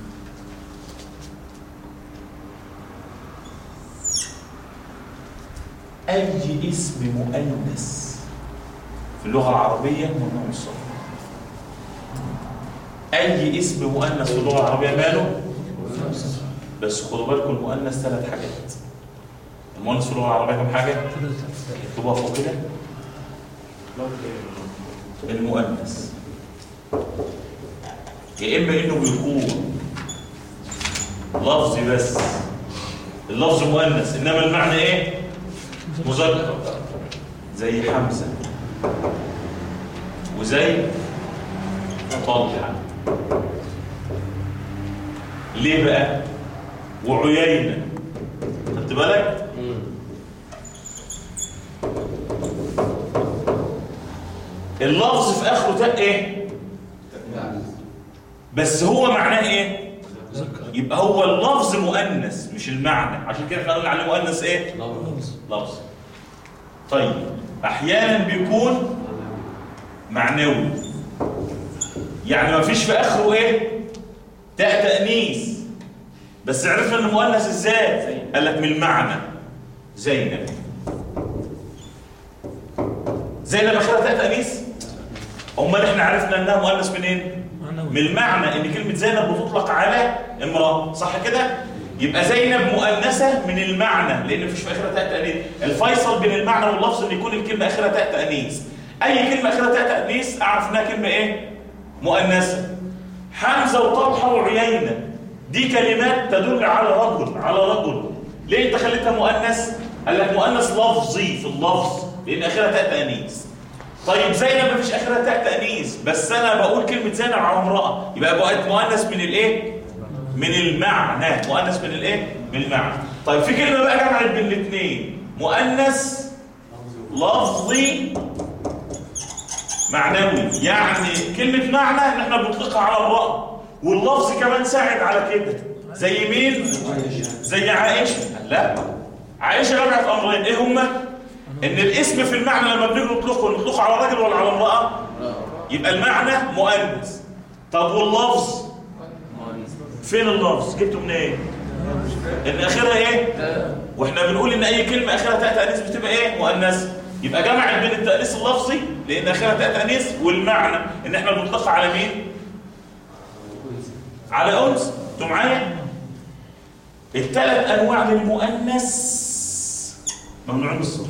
اي اسم مؤنث في اللغه العربيه ممنوع من الصرف. اي اسم مؤنث في اللغه العربيه ماله؟ بس خدوا بالكم المؤنث ثلاث حاجات. المؤنث في اللغه العربيه كم حاجه؟ اكتبوها فوق كده. المؤنث يا اما انه بيكون لفظي بس، اللفظ مؤنث انما المعنى ايه؟ مذكر، زي حمزه وزي طلحه. ليه بقى؟ وعيينة. خدت بالك؟ اللفظ في اخره تاء ايه؟ بس هو معناه ايه؟ يبقى هو اللفظ مؤنث مش المعنى، عشان كده احنا قلنا عليه مؤنث ايه؟ لفظ. طيب احيانا بيكون معنوي، يعني ما فيش في اخره ايه؟ تاء تأنيث، بس عرفنا انه مؤنث ازاي؟ قال لك من المعنى. زينب. زينب اخرها تاء تأنيث؟ امال احنا عرفنا انها مؤنث منين؟ من المعنى، ان كلمه زينب بتطلق على امراه، صح كده؟ يبقى زينب مؤنثه من المعنى لان مفيش في اخرها تاء تأنيث. الفيصل بين المعنى واللفظ ان يكون الكلمه اخرها تاء تأنيث. اي كلمه اخرها تاء تأنيث اعرف انها كلمه ايه؟ مؤنثه. حمزه وطلحه وعيينة دي كلمات تدل على رجل، على رجل. ليه انت خليتها مؤنث؟ قال لك مؤنث لفظي في اللفظ لان اخرها تاء تأنيث. طيب زينب مفيش اخرها تاء تأنيث، بس انا بقول كلمه زينب على امراه، يبقى بقت مؤنث من الايه؟ من المعنى. مؤنث من الايه؟ من المعنى. طيب في كلمه بقى جمعت بين الاثنين، مؤنث لفظي معنوي، يعني كلمه معنى ان احنا بنطلقها على امراه، واللفظ كمان ساعد على كده. زي مين؟ زي عائشه. لا، عائشه جمعت امرين، ايه هما؟ ان الاسم في المعنى لما بنيجي نطلقه نطلقه على راجل ولا على امراه؟ يبقى المعنى مؤنث. طب واللفظ؟ فين اللفظ؟ جبته منين؟ ايه؟ ان اخرها ايه؟ واحنا بنقول ان اي كلمه اخرها تاء تأنيث بتبقى ايه؟ مؤنث. يبقى جمعت بين التأنيث اللفظي لان اخرها تاء تأنيث، والمعنى ان احنا بنطلقها على مين؟ على انثى. انتوا معايا؟ الثلاث انواع للمؤنث ممنوعين بالصرف.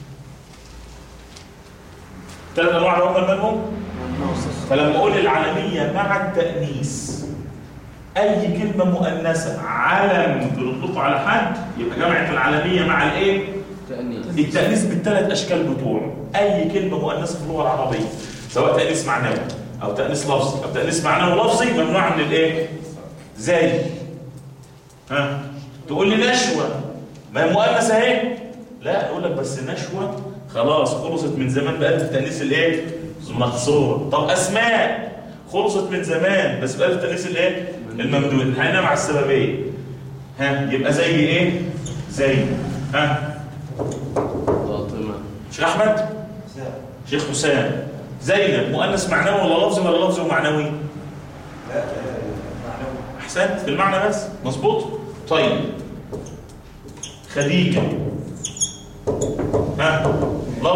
ثلاث انواع هم منهم. فلما اقول العالميه مع التأنيث اي كلمه مؤنثه علم بنطلقه على حد يبقى جمعت العالميه مع الايه؟ التأنيث. التأنيث بالثلاث اشكال بتوعه. اي كلمه مؤنثه في اللغه العربيه سواء تأنيث معنوي او تأنيث لفظي او تأنيث معنوي لفظي ممنوع من الايه؟ زي ها تقول لي نشوه، ما هي مؤنثه اهي. لا اقول لك بس نشوه خلاص خلصت من زمان بقت التأنيث الايه؟ المقصور. طب اسماء خلصت من زمان بس بقى التأنيث الايه؟ الممدود. هنا مع السببيه. ها يبقى زي ايه؟ زي ها فاطمه. شيخ احمد؟ شيخ حسام. زينب مؤنث معنوي ولا لفظي ولا لفظي ومعنوي؟ لا معنوي. احسنت، في المعنى بس، مظبوط. طيب خديجه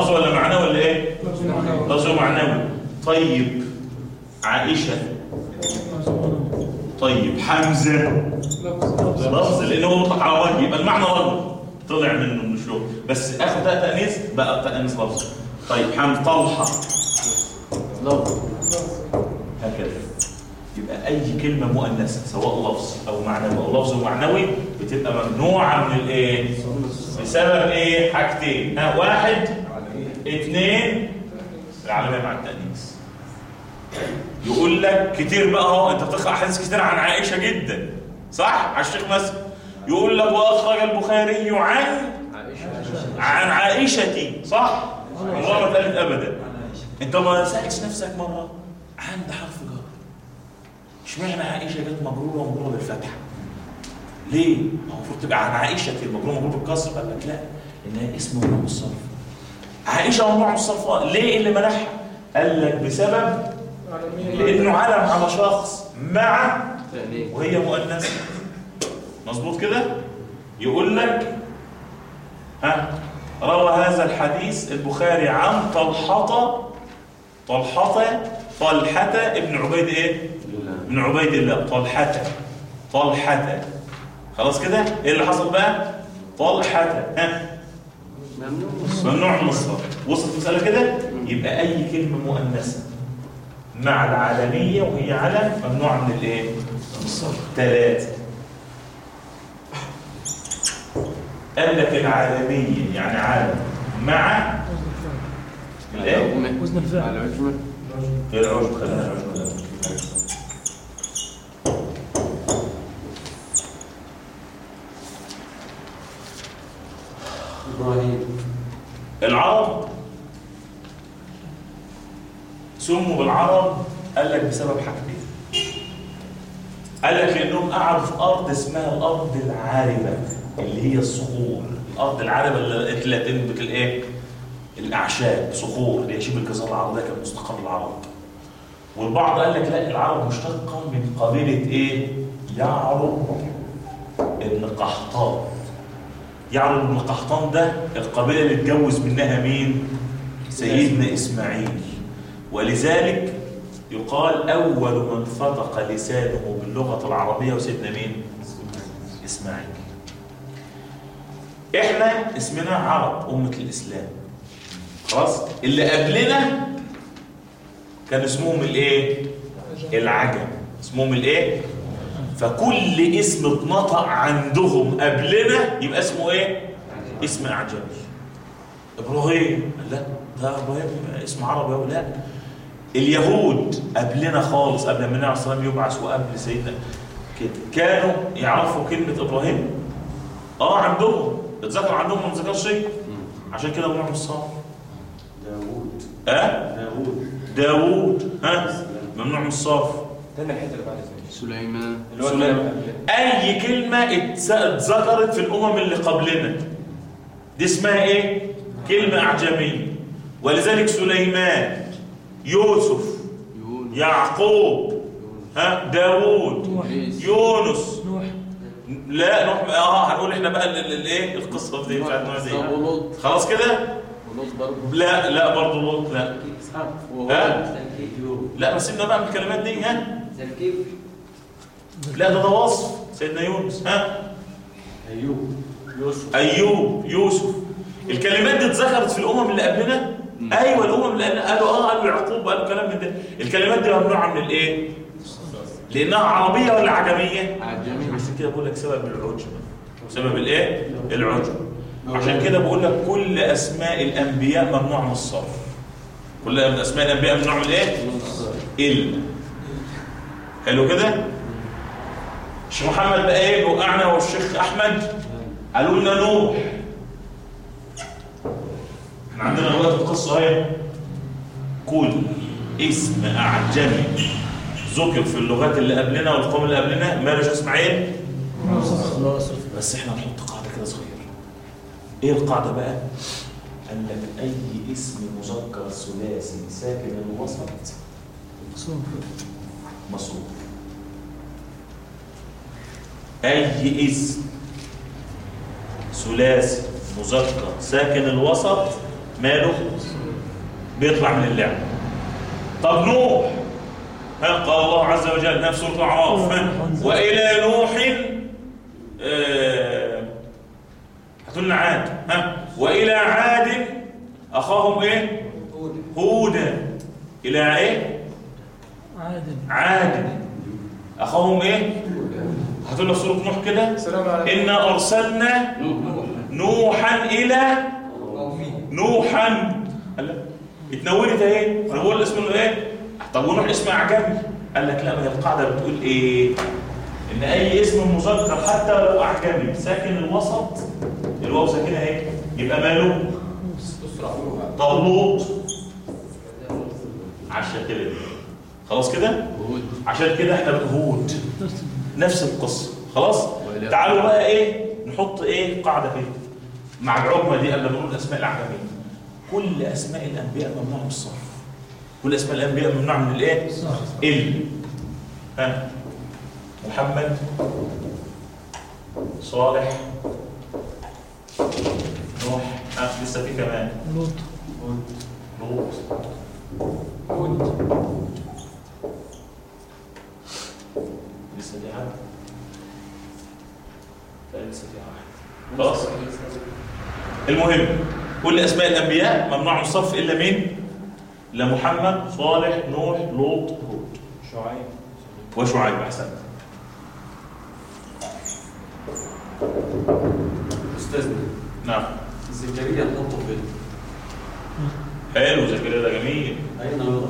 لفظ ولا معنوي ولا ايه؟ لفظ ومعنوي. طيب عائشة. طيب حمزة لفظ لانه مطلق على وجه، يبقى المعنى رجل طلع منه من الشغل، بس اخر تاء تانيث بقى تانيث لفظ. طيب حمزة. طلحة لفظ هكذا. يبقى اي كلمه مؤنثه سواء لفظ او معنوي او لفظ ومعنوي بتبقى ممنوعه من الايه؟ بسبب ايه؟ حاجتين. ها واحد اثنين العلامه مع التانيث. يقول لك كتير بقى اهو، انت بتقرا احاديث كتير عن عائشه جدا صح؟ على الشيخ مثلا يقول لك واخرج البخاري عن عن عائشه صح؟ والله ما اتقالت ابدا. انت ما سالتش نفسك مره عند حرف جر اشمعنى عائشه جت مجروره ومجروره بالفتحه؟ ليه؟ ما هو المفروض تبقى عن عائشه المجروره مجروره بالكسر. قال لك لا، انها اسم ممنوع من الصرف. عائشه ممنوع من الصرف. ليه اللي منعها؟ قال لك بسبب لانه علم على شخص مع وهي مؤنثه. مظبوط كده؟ يقول لك ها روى هذا الحديث البخاري عن طلحه طلحه طلحه ابن عبيد ايه؟ ابن عبيد الله. طلحه طلحه خلاص كده. ايه اللي حصل بقى؟ طلحه ها ممنوع من الصرف. وصلت المساله كده؟ يبقى اي كلمه مؤنثه مع العالميه وهي علم ممنوعه من الايه؟ من الصرف. ثلاثه. قال لك العالميه يعني عالم مع الايه؟ وزن الفعل. العجمه. ايه العجب؟ خلينا العجب. العرب سموا بالعرب قال لك بسبب حاجتين. قال لك لانهم قعدوا في ارض اسمها الارض العاربه اللي هي الصخور. الارض العاربه اللي تنبت الايه؟ الاعشاب، صخور اللي هي شبه الجزيره العربيه كانت مستقر العرب. والبعض قال لك لا، العرب مشتقه من قبيله ايه؟ يعرب ابن قحطان. يعرب ابن قحطان ده القبيله اللي اتجوز منها مين؟ سيدنا اسماعيل. ولذلك يقال اول من فتق لسانه باللغه العربيه وسيدنا مين؟ اسماعيل. احنا اسمنا عرب امه الاسلام خلاص. اللي قبلنا كان اسمهم الايه؟ العجم. اسمهم الايه؟ فكل اسم اتنطق عندهم قبلنا يبقى اسمه ايه؟ اسم اعجمي. ابراهيم لا، ده ابراهيم اسم عربي. لا، اليهود قبلنا خالص قبل ما النبي عليه الصلاه والسلام يبعث وقبل سيدنا كده كانوا يعرفوا كلمه ابراهيم. اه عندهم اتذكر عندهم ما اتذكرش شيء. عشان كده ممنوع من الصرف. داوود. اه داوود. داوود ها ممنوع من الصرف. تاني الحته اللي بعد سليمان. سليمان. اي كلمه اتذكرت في الامم اللي قبلنا دي اسمها ايه؟ كلمه اعجميه. ولذلك سليمان، يوسف، يعقوب، ها داوود، يونس. نوح. لا نوح اه هنقول احنا بقى الايه القصه دي بتاعت نوح دي. خلاص كده؟ لا لا برضه لوط لا. ها؟ لا بس سيبنا بقى من الكلمات دي. ها؟ تركيب. لا ده ده وصف سيدنا يونس. ها؟ ايوب. يوسف. ايوب، يوسف. الكلمات دي اتذكرت في الامم اللي قبلنا. ايوه الامم اللي قبلنا قالوا اه قالوا يعقوب قالوا كلام من ده. الكلمات دي ممنوعه من الايه؟ لانها عربيه ولا عجميه؟ عجميه. عشان كده بقول لك سبب العجب. سبب الايه؟ العجب. عشان كده بقول لك كل اسماء الانبياء ممنوع من الصرف. كل اسماء الانبياء ممنوع من الايه؟ الا. حلو كده؟ الشيخ محمد بقى ايه وقعنا والشيخ احمد قالوا لنا نوح. احنا عندنا دلوقتي القصه اهي. كل اسم اعجمي ذكر في اللغات اللي قبلنا والقوم اللي قبلنا ما لهاش اسماعيل بس احنا هنحط قاعده كده صغيره. ايه القاعده بقى؟ قال لك اي اسم مذكر ثلاثي ساكن الوسط مصروف. اي اسم ثلاثي مذكر ساكن الوسط ماله بيطلع من اللعب. طب نوح، ها قال الله عز وجل في سورة الأعراف وإلى نوح آه هتقولنا عاد، ها وإلى عاد أخاهم إيه؟ هودا. إلى إيه؟ عاد عاد أخاهم إيه؟ هتقولنا في سورة نوح كده إنا أرسلنا نوحا إلى نوحا. اتنورت اهي، انا بقول اسمه ايه؟ طب ونوح اسم اعجمي؟ قال لك لا، ما هي القاعده بتقول ايه؟ ان اي اسم مذكر حتى لو اعجمي ساكن الوسط، الواو ساكنه اهي، يبقى ماله؟ طلوط. عشان كده خلاص كده؟ عشان كده احنا هود نفس القصه. خلاص؟ تعالوا بقى ايه؟ نحط ايه قاعده كده مع العجمه دي قبل ما نقول الاسماء الاعجميه. كل اسماء الانبياء ممنوع من الصرف. كل اسماء الانبياء ممنوع من الايه؟ ال ها محمد، صالح، نوح، ها لسه في كمان لوط لوط هود لسه في حد؟ لا لسه في واحد. خلاص. المهم كل اسماء الانبياء ممنوع من الصرف الا مين؟ الا محمد، صالح، نوح، لوط، هود، شعيب وشعيب. احسنت. استاذنا نعم. زكريا نحطه فين؟ حلو زكريا، ده جميل. اين يضع؟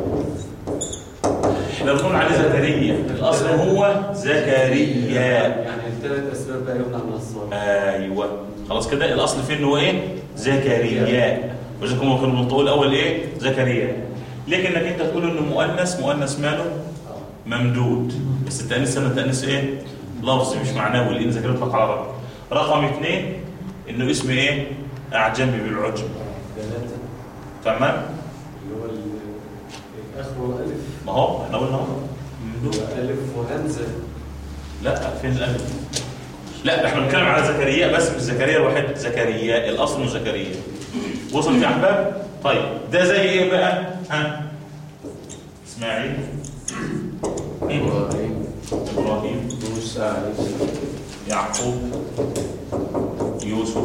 احنا بنقول عليه زكريا، الاصل هو زكريا. يعني الثلاث اسباب لا يمنع من الصرف. ايوه خلاص كده. الاصل فيه ان هو ايه؟ زكريا. وزكم هو كان المنطق الاول ايه؟ زكريا. لكنك انت تقول انه مؤنث، مؤنث ماله؟ ممدود. بس التانيث هنا تانيث ايه؟ لفظي مش معنوي، لان زكريا يطلق على رقم. رقم اثنين انه اسم ايه؟ اعجمي بالعجم. ثلاثة تمام؟ اللي هو اخره الف. ما هو احنا قلنا اهو ممدود. الف وهمزه. لا فين الالف؟ لا احنا بنتكلم على زكريا بس، مش زكريا الوحيد، زكريا الاصل من زكريا. وصل يا احباب؟ طيب ده زي ايه بقى؟ ها اسماعيل، ابراهيم، ابراهيم، موسى عليه السلام، يعقوب، يوسف،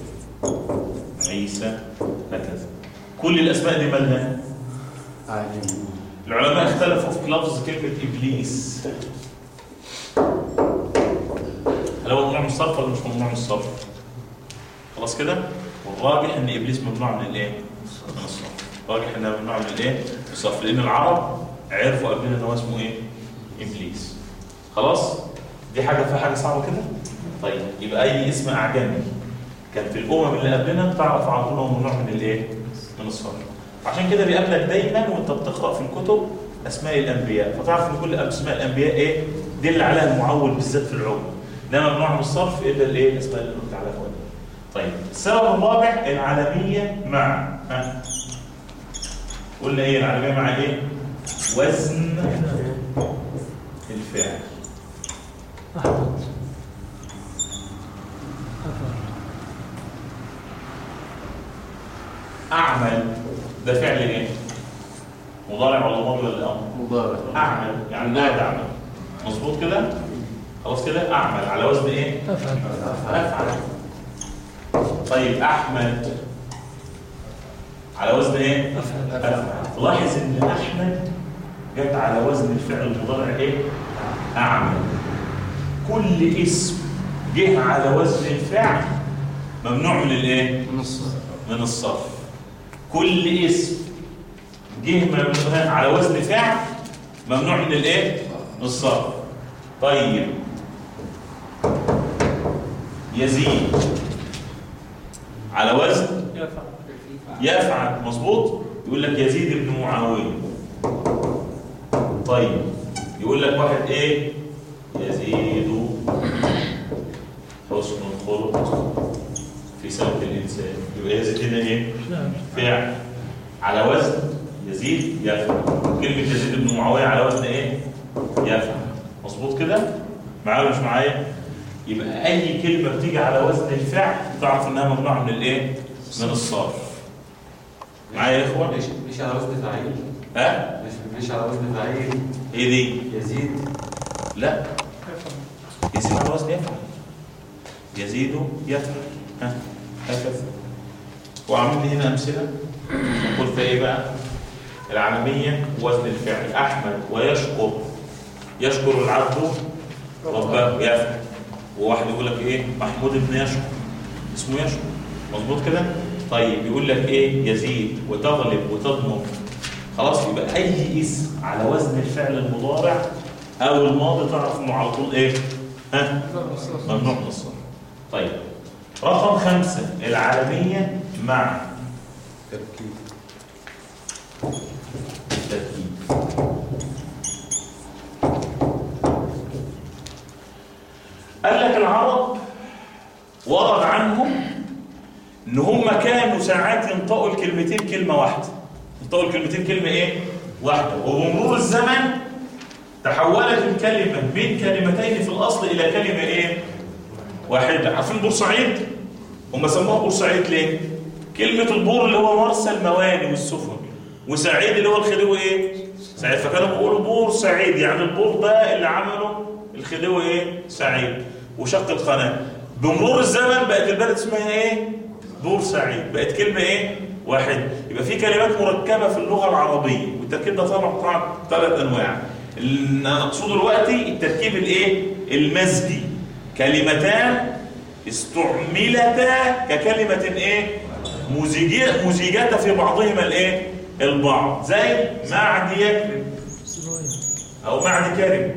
عيسى، هكذا. كل الاسماء دي مالها؟ عجم. العلماء اختلفوا في لفظ كلمه ابليس، هل هو ممنوع من الصرف ولا مش ممنوع من الصرف؟ خلاص كده؟ والراجح ان ابليس ممنوع من الايه؟ من الصرف. الراجح انه ممنوع من الايه؟ من الصرف، لان العرب عرفوا قبلنا ان هو اسمه ايه؟ ابليس. خلاص؟ دي حاجه فيها حاجه صعبه كده؟ طيب يبقى اي اسم اعجمي كان في الامم اللي قبلنا تعرف على طول هو ممنوع من الايه؟ من الصرف. عشان كده بيقابلك دايما وانت بتقرا في الكتب اسماء الانبياء، فتعرف ان كل اسماء الانبياء ايه؟ دل عليها المعول بالذات في العلوم. ده ممنوع من الصرف الا الايه؟ الاسماء اللي قلت عليها فوق. طيب السبب الرابع العالميه مع ها قلنا ايه العالميه مع ايه؟ وزن الفعل. أحمد، أفر، اعمل ده فعل ايه؟ مضارع ولا ماضي ولا امر؟ مضارع. اعمل يعني قاعد اعمل. مظبوط كده؟ خلاص كده. اعمل على وزن ايه؟ أفعل، افعل. طيب احمد على وزن ايه؟ أفعل. افعل. لاحظ ان احمد جت على وزن الفعل المضارع ايه؟ اعمل. كل اسم جه على وزن الفعل ممنوع من الايه؟ من الصرف. من الصرف. كل اسم جه ممنوع على وزن فعل ممنوع من الايه؟ من الصرف. طيب يزيد على وزن يفعل. مظبوط. يقول لك يزيد بن معاويه. طيب يقول لك واحد ايه؟ يزيد حسن الخلق في سلك الانسان. يبقى يزيد هنا ايه؟ فعل على وزن يزيد يفعل. كلمه يزيد بن معاويه على وزن ايه؟ يفعل. مظبوط كده؟ معايا ولا مش معايا؟ يبقى اي كلمه بتيجي على وزن الفعل تعرف انها ممنوعه من الايه؟ من الصرف. معايا يا اخوه؟ مش مش على وزن فعيل. ها؟ مش مش على وزن فعيل. ايه دي؟ يزيد. لا يزيد على وزن يفعل. يزيد يفعل. ها هكذا. وعامل لي هنا امثله نقول في ايه بقى؟ العالميه وزن الفعل. احمد ويشكر، يشكر العبد ربه يفعل. وواحد يقول لك ايه؟ محمود ابن يشكر، اسمه يشكر، مظبوط كده؟ طيب يقول لك ايه؟ يزيد وتغلب وتضمن. خلاص، يبقى اي اسم على وزن الفعل المضارع او الماضي تعرف انه على طول ايه؟ ها؟ ممنوع من الصرف. طيب رقم خمسة العالمية مع تركيب. تركيب. قال لك العرب ورد عنهم ان هم كانوا ساعات ينطقوا الكلمتين كلمه واحده. ينطقوا الكلمتين كلمه ايه؟ واحده. وبمرور الزمن تحولت الكلمه من كلمتين في الاصل الى كلمه ايه؟ واحده. عارفين بورسعيد؟ هم سموها بورسعيد ليه؟ كلمه البور اللي هو مرسى المواني والسفن، وسعيد اللي هو الخديوي ايه؟ سعيد. فكانوا بيقولوا بور سعيد، يعني البور ده اللي عمله الخديوي ايه؟ سعيد، وشق القناه. بمرور الزمن بقت البلد اسمها ايه؟ بورسعيد، بقت كلمه ايه؟ واحد. يبقى في كلمات مركبه في اللغه العربيه، والتركيب ده طبعا طبعا ثلاث انواع. اللي انا اقصده دلوقتي التركيب الايه؟ المزجي. كلمتان استعملتا ككلمه ايه؟ مزيجيه مزيجات في بعضهما الايه؟ البعض. زي معد يكرم او معد كرم.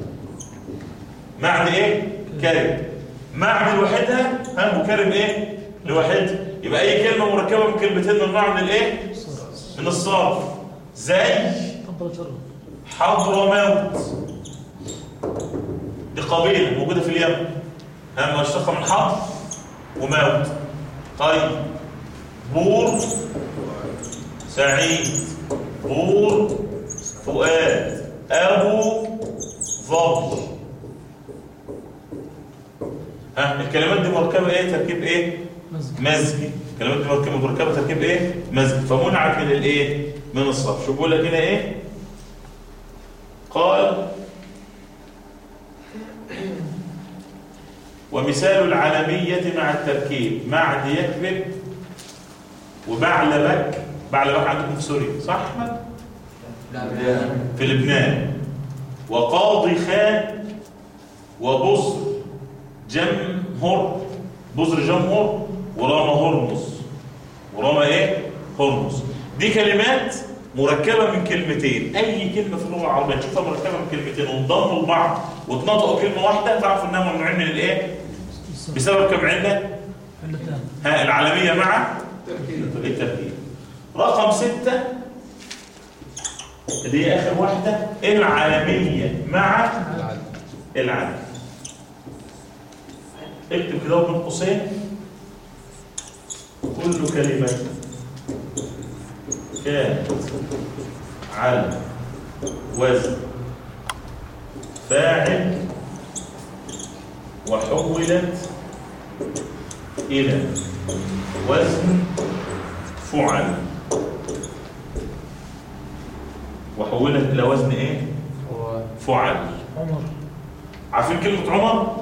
معد ايه؟ كرم. معد لوحدها، ها، وكرم ايه؟ لوحدها. يبقى اي كلمه مركبه من كلمتين من نوع من الايه؟ من الصرف. زي حضرموت، دي قبيله موجوده في اليمن، ها، مشتقه من حضر وموت. طيب بور سعيد، بور فؤاد، ابو ظبي. ها، الكلمات دي مركبه ايه؟ تركيب ايه؟ مزجي. الكلمات دي مركبه مركبه تركيب ايه؟ مزجي. فمنعت من الايه؟ من الصرف. شوف بيقول لك هنا ايه؟ قال ومثال العالمية مع التركيب معد يكذب وبعلبك. بعلبك عندكم في سوريا صح احمد؟ في لبنان. وقاضي خان وبصر جمهر، بصر جمهر، ورامى هرمز. ورامى ايه؟ هرمز. دي كلمات مركبه من كلمتين. اي كلمه في اللغه العربيه تشوفها مركبه من كلمتين وانضموا لبعض واتنطقوا كلمه واحده تعرف انها ممنوعين من الايه؟ بسبب كم عله؟ ها، العالميه مع التركيب. رقم ستة اللي هي اخر واحده، العالميه مع العدل. اكتب كده بين قوسين كل كلمه كانت على وزن فاعل وحولت إلى وزن فعل. وحولت إلى وزن إيه؟ فعل. عمر. عارفين كلمة عمر؟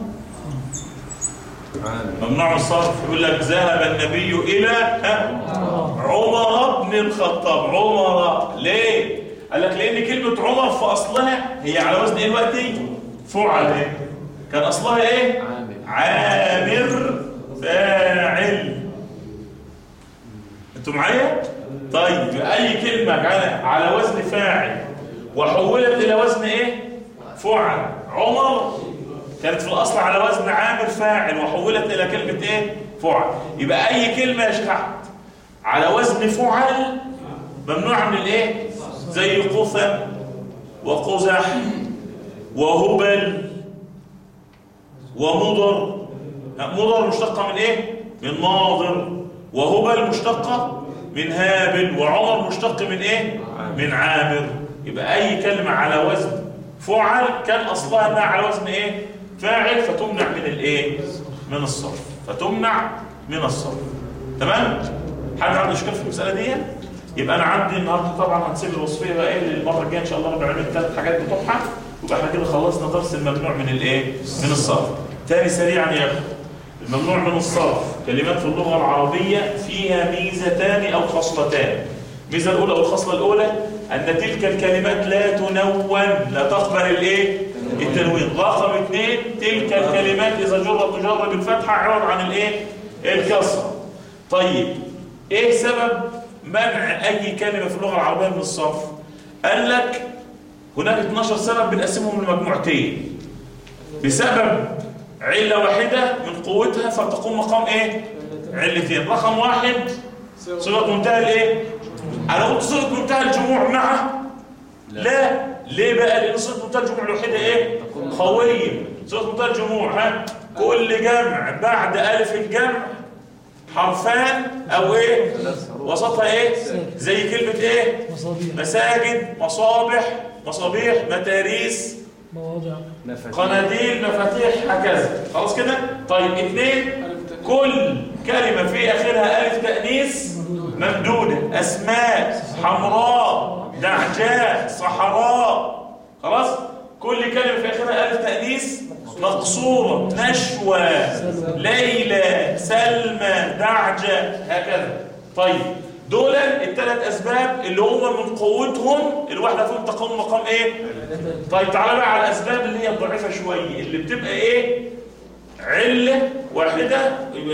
ممنوع الصرف. يقول لك ذهب النبي إلى عمر بن الخطاب. عمر ليه؟ قال لك لأن كلمة عمر في أصلها هي على وزن إيه دلوقتي؟ فعل. كان أصلها إيه؟ عامر فاعل. أنتوا معايا؟ طيب أي كلمة على وزن فاعل وحولت إلى وزن إيه؟ فعل. عمر كانت في الأصل على وزن عامر فاعل وحولت إلى كلمة إيه؟ فعل. يبقى أي كلمة يا شيخ أحمد على وزن فعل ممنوع من الإيه؟ زي قثم وقزح وهبل ومضر. مضر مشتقة من إيه؟ من ماضر. وهبل مشتقة من هابل. وعمر مشتق من إيه؟ من عامر. يبقى أي كلمة على وزن فعل كان أصلها أنها على وزن إيه؟ فاعل، فتمنع من الإيه؟ من الصرف. فتمنع من الصرف. تمام؟ حد عنده إشكال في المسألة دي؟ يبقى انا عندي النهارده طبعا هنسيب الوصفيه بقى ايه للمره الجايه ان شاء الله. ربع العلم الثلاث حاجات بتوعها، يبقى احنا كده خلصنا درس الممنوع من الايه؟ من الصرف. تاني سريعا يا اخي، الممنوع من الصرف كلمات في اللغه العربيه فيها ميزتان او خصلتان. الميزه الاولى او الخصله الاولى ان تلك الكلمات لا تنون، لا تقبل الايه؟ التنوين. رقم اثنين، تلك الكلمات اذا جرت تجر بالفتحه عوض عن الايه؟ الكسره. طيب ايه سبب منع اي كلمه في اللغه العربيه من الصرف؟ قال لك هناك اثناشر سبب بنقسمهم لمجموعتين بسبب عله واحده من قوتها فتقوم مقام ايه؟ علتين. رقم واحد صيغه منتهى الايه؟ انا قلت صيغه منتهى الجموع مع لا. ليه بقى؟ لان صيغه منتهى الجموع الوحيده ايه؟ قويه. صيغه منتهى الجموع ها كل جمع بعد الف الجمع حرفان او ايه؟ وسطها ايه؟ زي كلمه ايه؟ مساجد، مصابح، مصابيح، متاريس، مواضع، قناديل، مفاتيح، هكذا. خلاص كده؟ طيب اثنين، كل كلمه في اخرها الف تانيث ممدوده، اسماء، حمراء، دعجاء، صحراء. خلاص؟ كل كلمه في اخرها الف تانيث مقصوره، نشوى، ليلى، سلمى، دعجه، هكذا. طيب دول الثلاث اسباب اللي هم من قوتهم الواحده فيهم تقوم مقام ايه؟ طيب تعالى بقى على الاسباب اللي هي ضعيفه شويه، اللي بتبقى ايه؟ عله واحده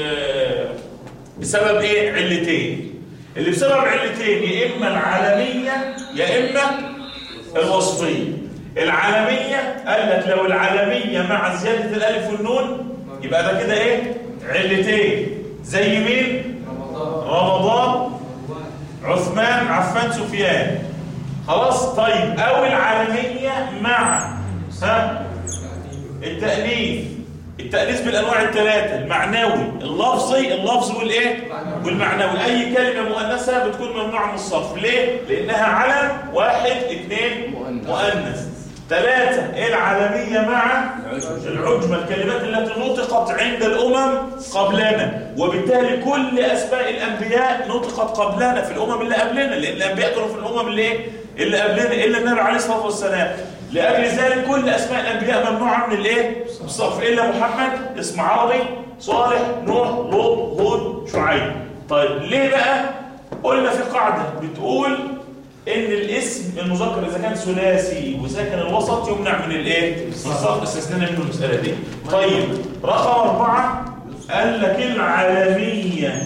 بسبب ايه؟ علتين. اللي بسبب علتين يا اما العالميه يا اما الوصفيه. العالميه قال لك لو العالميه مع زياده الالف والنون يبقى ده كده ايه؟ علتين. زي مين؟ رمضان، عثمان، عفان، سفيان. خلاص؟ طيب او العالميه مع ها التأنيث. التأنيث بالانواع الثلاثه، المعنوي، اللفظي، اللفظ والايه؟ والمعنوي. اي كلمه مؤنثه بتكون ممنوعه من الصرف. ليه؟ لانها علم. واحد، اثنين، مؤنث. ثلاثة، ايه العالمية مع العجمة، الكلمات التي نطقت عند الأمم قبلنا، وبالتالي كل أسماء الأنبياء نطقت قبلنا في الأمم اللي قبلنا، لأن الأنبياء كانوا في الأمم اللي إيه؟ اللي قبلنا إلا النبي عليه الصلاة والسلام. لأجل ذلك كل أسماء الأنبياء ممنوعة من الإيه؟ الصرف إلا محمد، اسم عربي، صالح، نوح، لوط، هود، شعيب. طيب ليه بقى؟ قلنا في قاعدة بتقول ان الاسم المذكر اذا كان ثلاثي وساكن الوسط يمنع من الايه؟ الصرف. استثنينا منه المساله دي. طيب رقم أربعة قال لك العالميه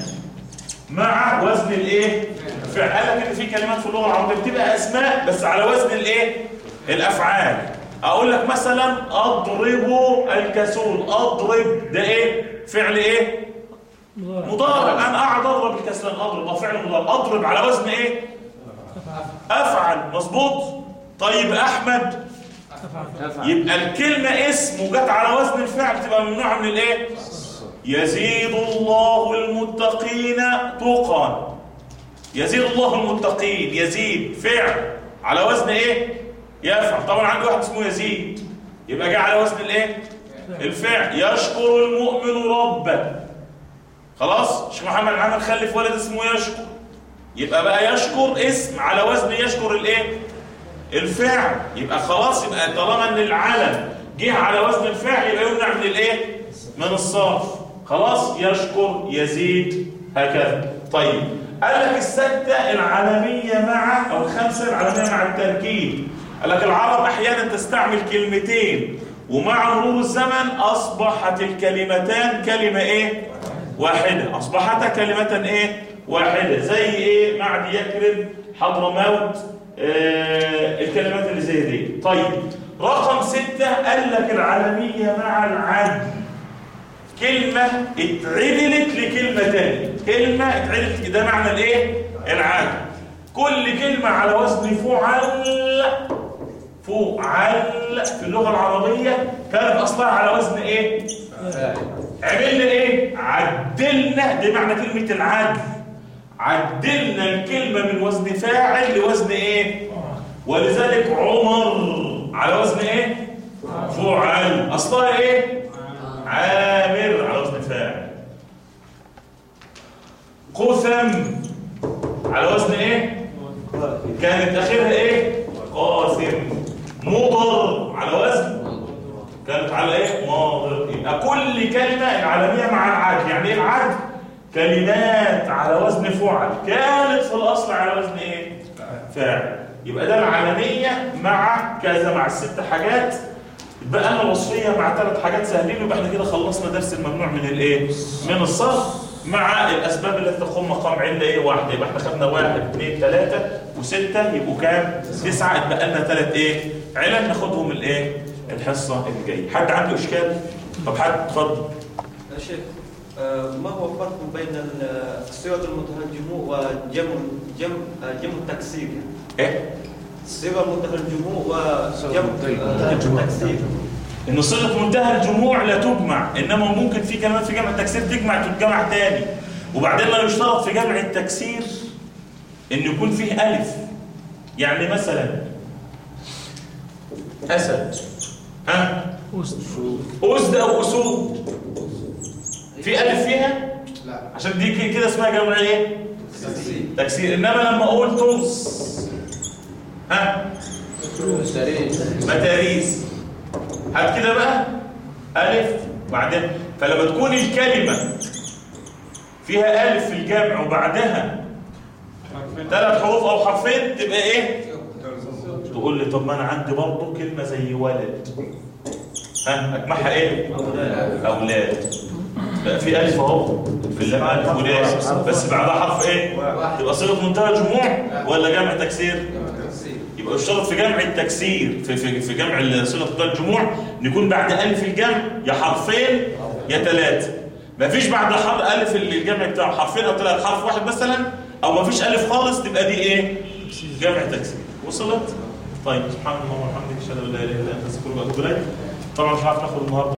مع وزن الايه؟ الفعل. قال لك ان في كلمات في اللغه العربيه بتبقى اسماء بس على وزن الايه؟ الافعال. اقول لك مثلا اضرب الكسول، اضرب ده ايه؟ فعل ايه؟ مضارع. انا اقعد اضرب الكسلان، اضرب فعل مضارع. اضرب على وزن ايه؟ أفعل. مظبوط. طيب أحمد أفعل. يبقى الكلمة اسم وجت على وزن الفعل تبقى ممنوعة من الإيه؟ يزيد الله المتقين تقى. يزيد الله المتقين، يزيد فعل على وزن إيه؟ يفعل. طبعا عندي واحد اسمه يزيد يبقى جاء على وزن الإيه؟ الفعل. يشكر المؤمن ربه. خلاص؟ الشيخ محمد عمل خلف ولد اسمه يشكر، يبقى بقى يشكر اسم على وزن يشكر الايه؟ الفعل. يبقى خلاص، يبقى طالما ان العلم جه على وزن الفعل يبقى يمنع من الايه؟ من الصرف. خلاص؟ يشكر، يزيد، هكذا. طيب قال لك الستة العالمية مع او الخمسة العالمية مع التركيب. قال لك العرب احيانا تستعمل كلمتين ومع مرور الزمن اصبحت الكلمتان كلمة ايه؟ واحدة. اصبحتا كلمة ايه؟ واحدة. زي ايه؟ معد، يكرم، حضرموت، آه الكلمات اللي زي دي. طيب رقم ستة قال لك العالمية مع العدل. كلمة اتعدلت لكلمة تانية، كلمة اتعدلت، ده معنى الايه؟ العدل. كل كلمة على وزن فعل، فعل في اللغة العربية كانت اصلها على وزن ايه؟ عملنا ايه؟ عدلنا، ده معنى كلمة العدل. عدلنا الكلمة من وزن فاعل لوزن ايه؟ ولذلك عمر على وزن ايه؟ فعل. اصلها ايه؟ عامر على وزن فاعل. قثم على وزن ايه؟ كانت اخرها ايه؟ قاسم. مضر على وزن كانت على ايه؟ ماضر. يبقى كل كلمه العالميه مع العدل. يعني ايه العدل؟ كلمات على وزن فعل كانت في الاصل على وزن ايه؟ فاعل. يبقى ده العالميه مع كذا، مع الست حاجات. يبقى لنا الوصفيه مع ثلاث حاجات سهلين، يبقى احنا كده خلصنا درس الممنوع من الايه؟ من الصرف، مع الاسباب التي تقوم مقام عله ايه؟ واحده. يبقى احنا خدنا واحد اثنين ثلاثه وسته، يبقوا كام؟ تسعه. يبقى لنا ثلاث ايه؟ علل ناخدهم الايه؟ الحصه اللي جايه. حد عنده اشكال؟ طب حد اتفضل. يا شيخ، ما هو الفرق بين صيغه المنتهى الجموع وجمع جمع جمع التكسير؟ ايه؟ صيغه منتهى الجموع وجمع التكسير. ان صيغه منتهى الجموع لا تجمع، انما ممكن في كلمات في جمع التكسير تجمع تتجمع تاني. وبعدين لا يشترط في جمع التكسير ان يكون فيه الف. يعني مثلا اسد، ها؟ اسد او اسود، في الف فيها؟ لا، عشان دي كده اسمها جمع ايه؟ تكسير. تكسير. انما لما اقول ترس، ها؟ متاريس، هات كده بقى ألف بعدين. فلما تكون الكلمة فيها ألف في الجمع وبعدها ثلاث حروف أو حرفين تبقى إيه؟ تقول لي طب ما أنا عندي برضه كلمة زي ولد، ها أجمعها إيه؟ أولاد. بقى في ألف أهو في اللام ألف ولاد، بس بعدها حرف إيه؟ تبقى صيغة منتهى الجموع ولا جمع تكسير؟ يبقى يشترط في جمع التكسير في في في جمع صيغه منتهى الجموع نكون بعد الف الجمع يا حرفين يا ثلاثه. مفيش بعد حرف الف الجمع بتاعه حرفين او ثلاث، حرف واحد مثلا، او مفيش الف خالص، تبقى دي ايه؟ جمع تكسير. وصلت؟ طيب، سبحان الله وبحمده اشهد ان لا اله الا انت استغفرك واتوب اليك. طبعا مش عارف ناخد النهارده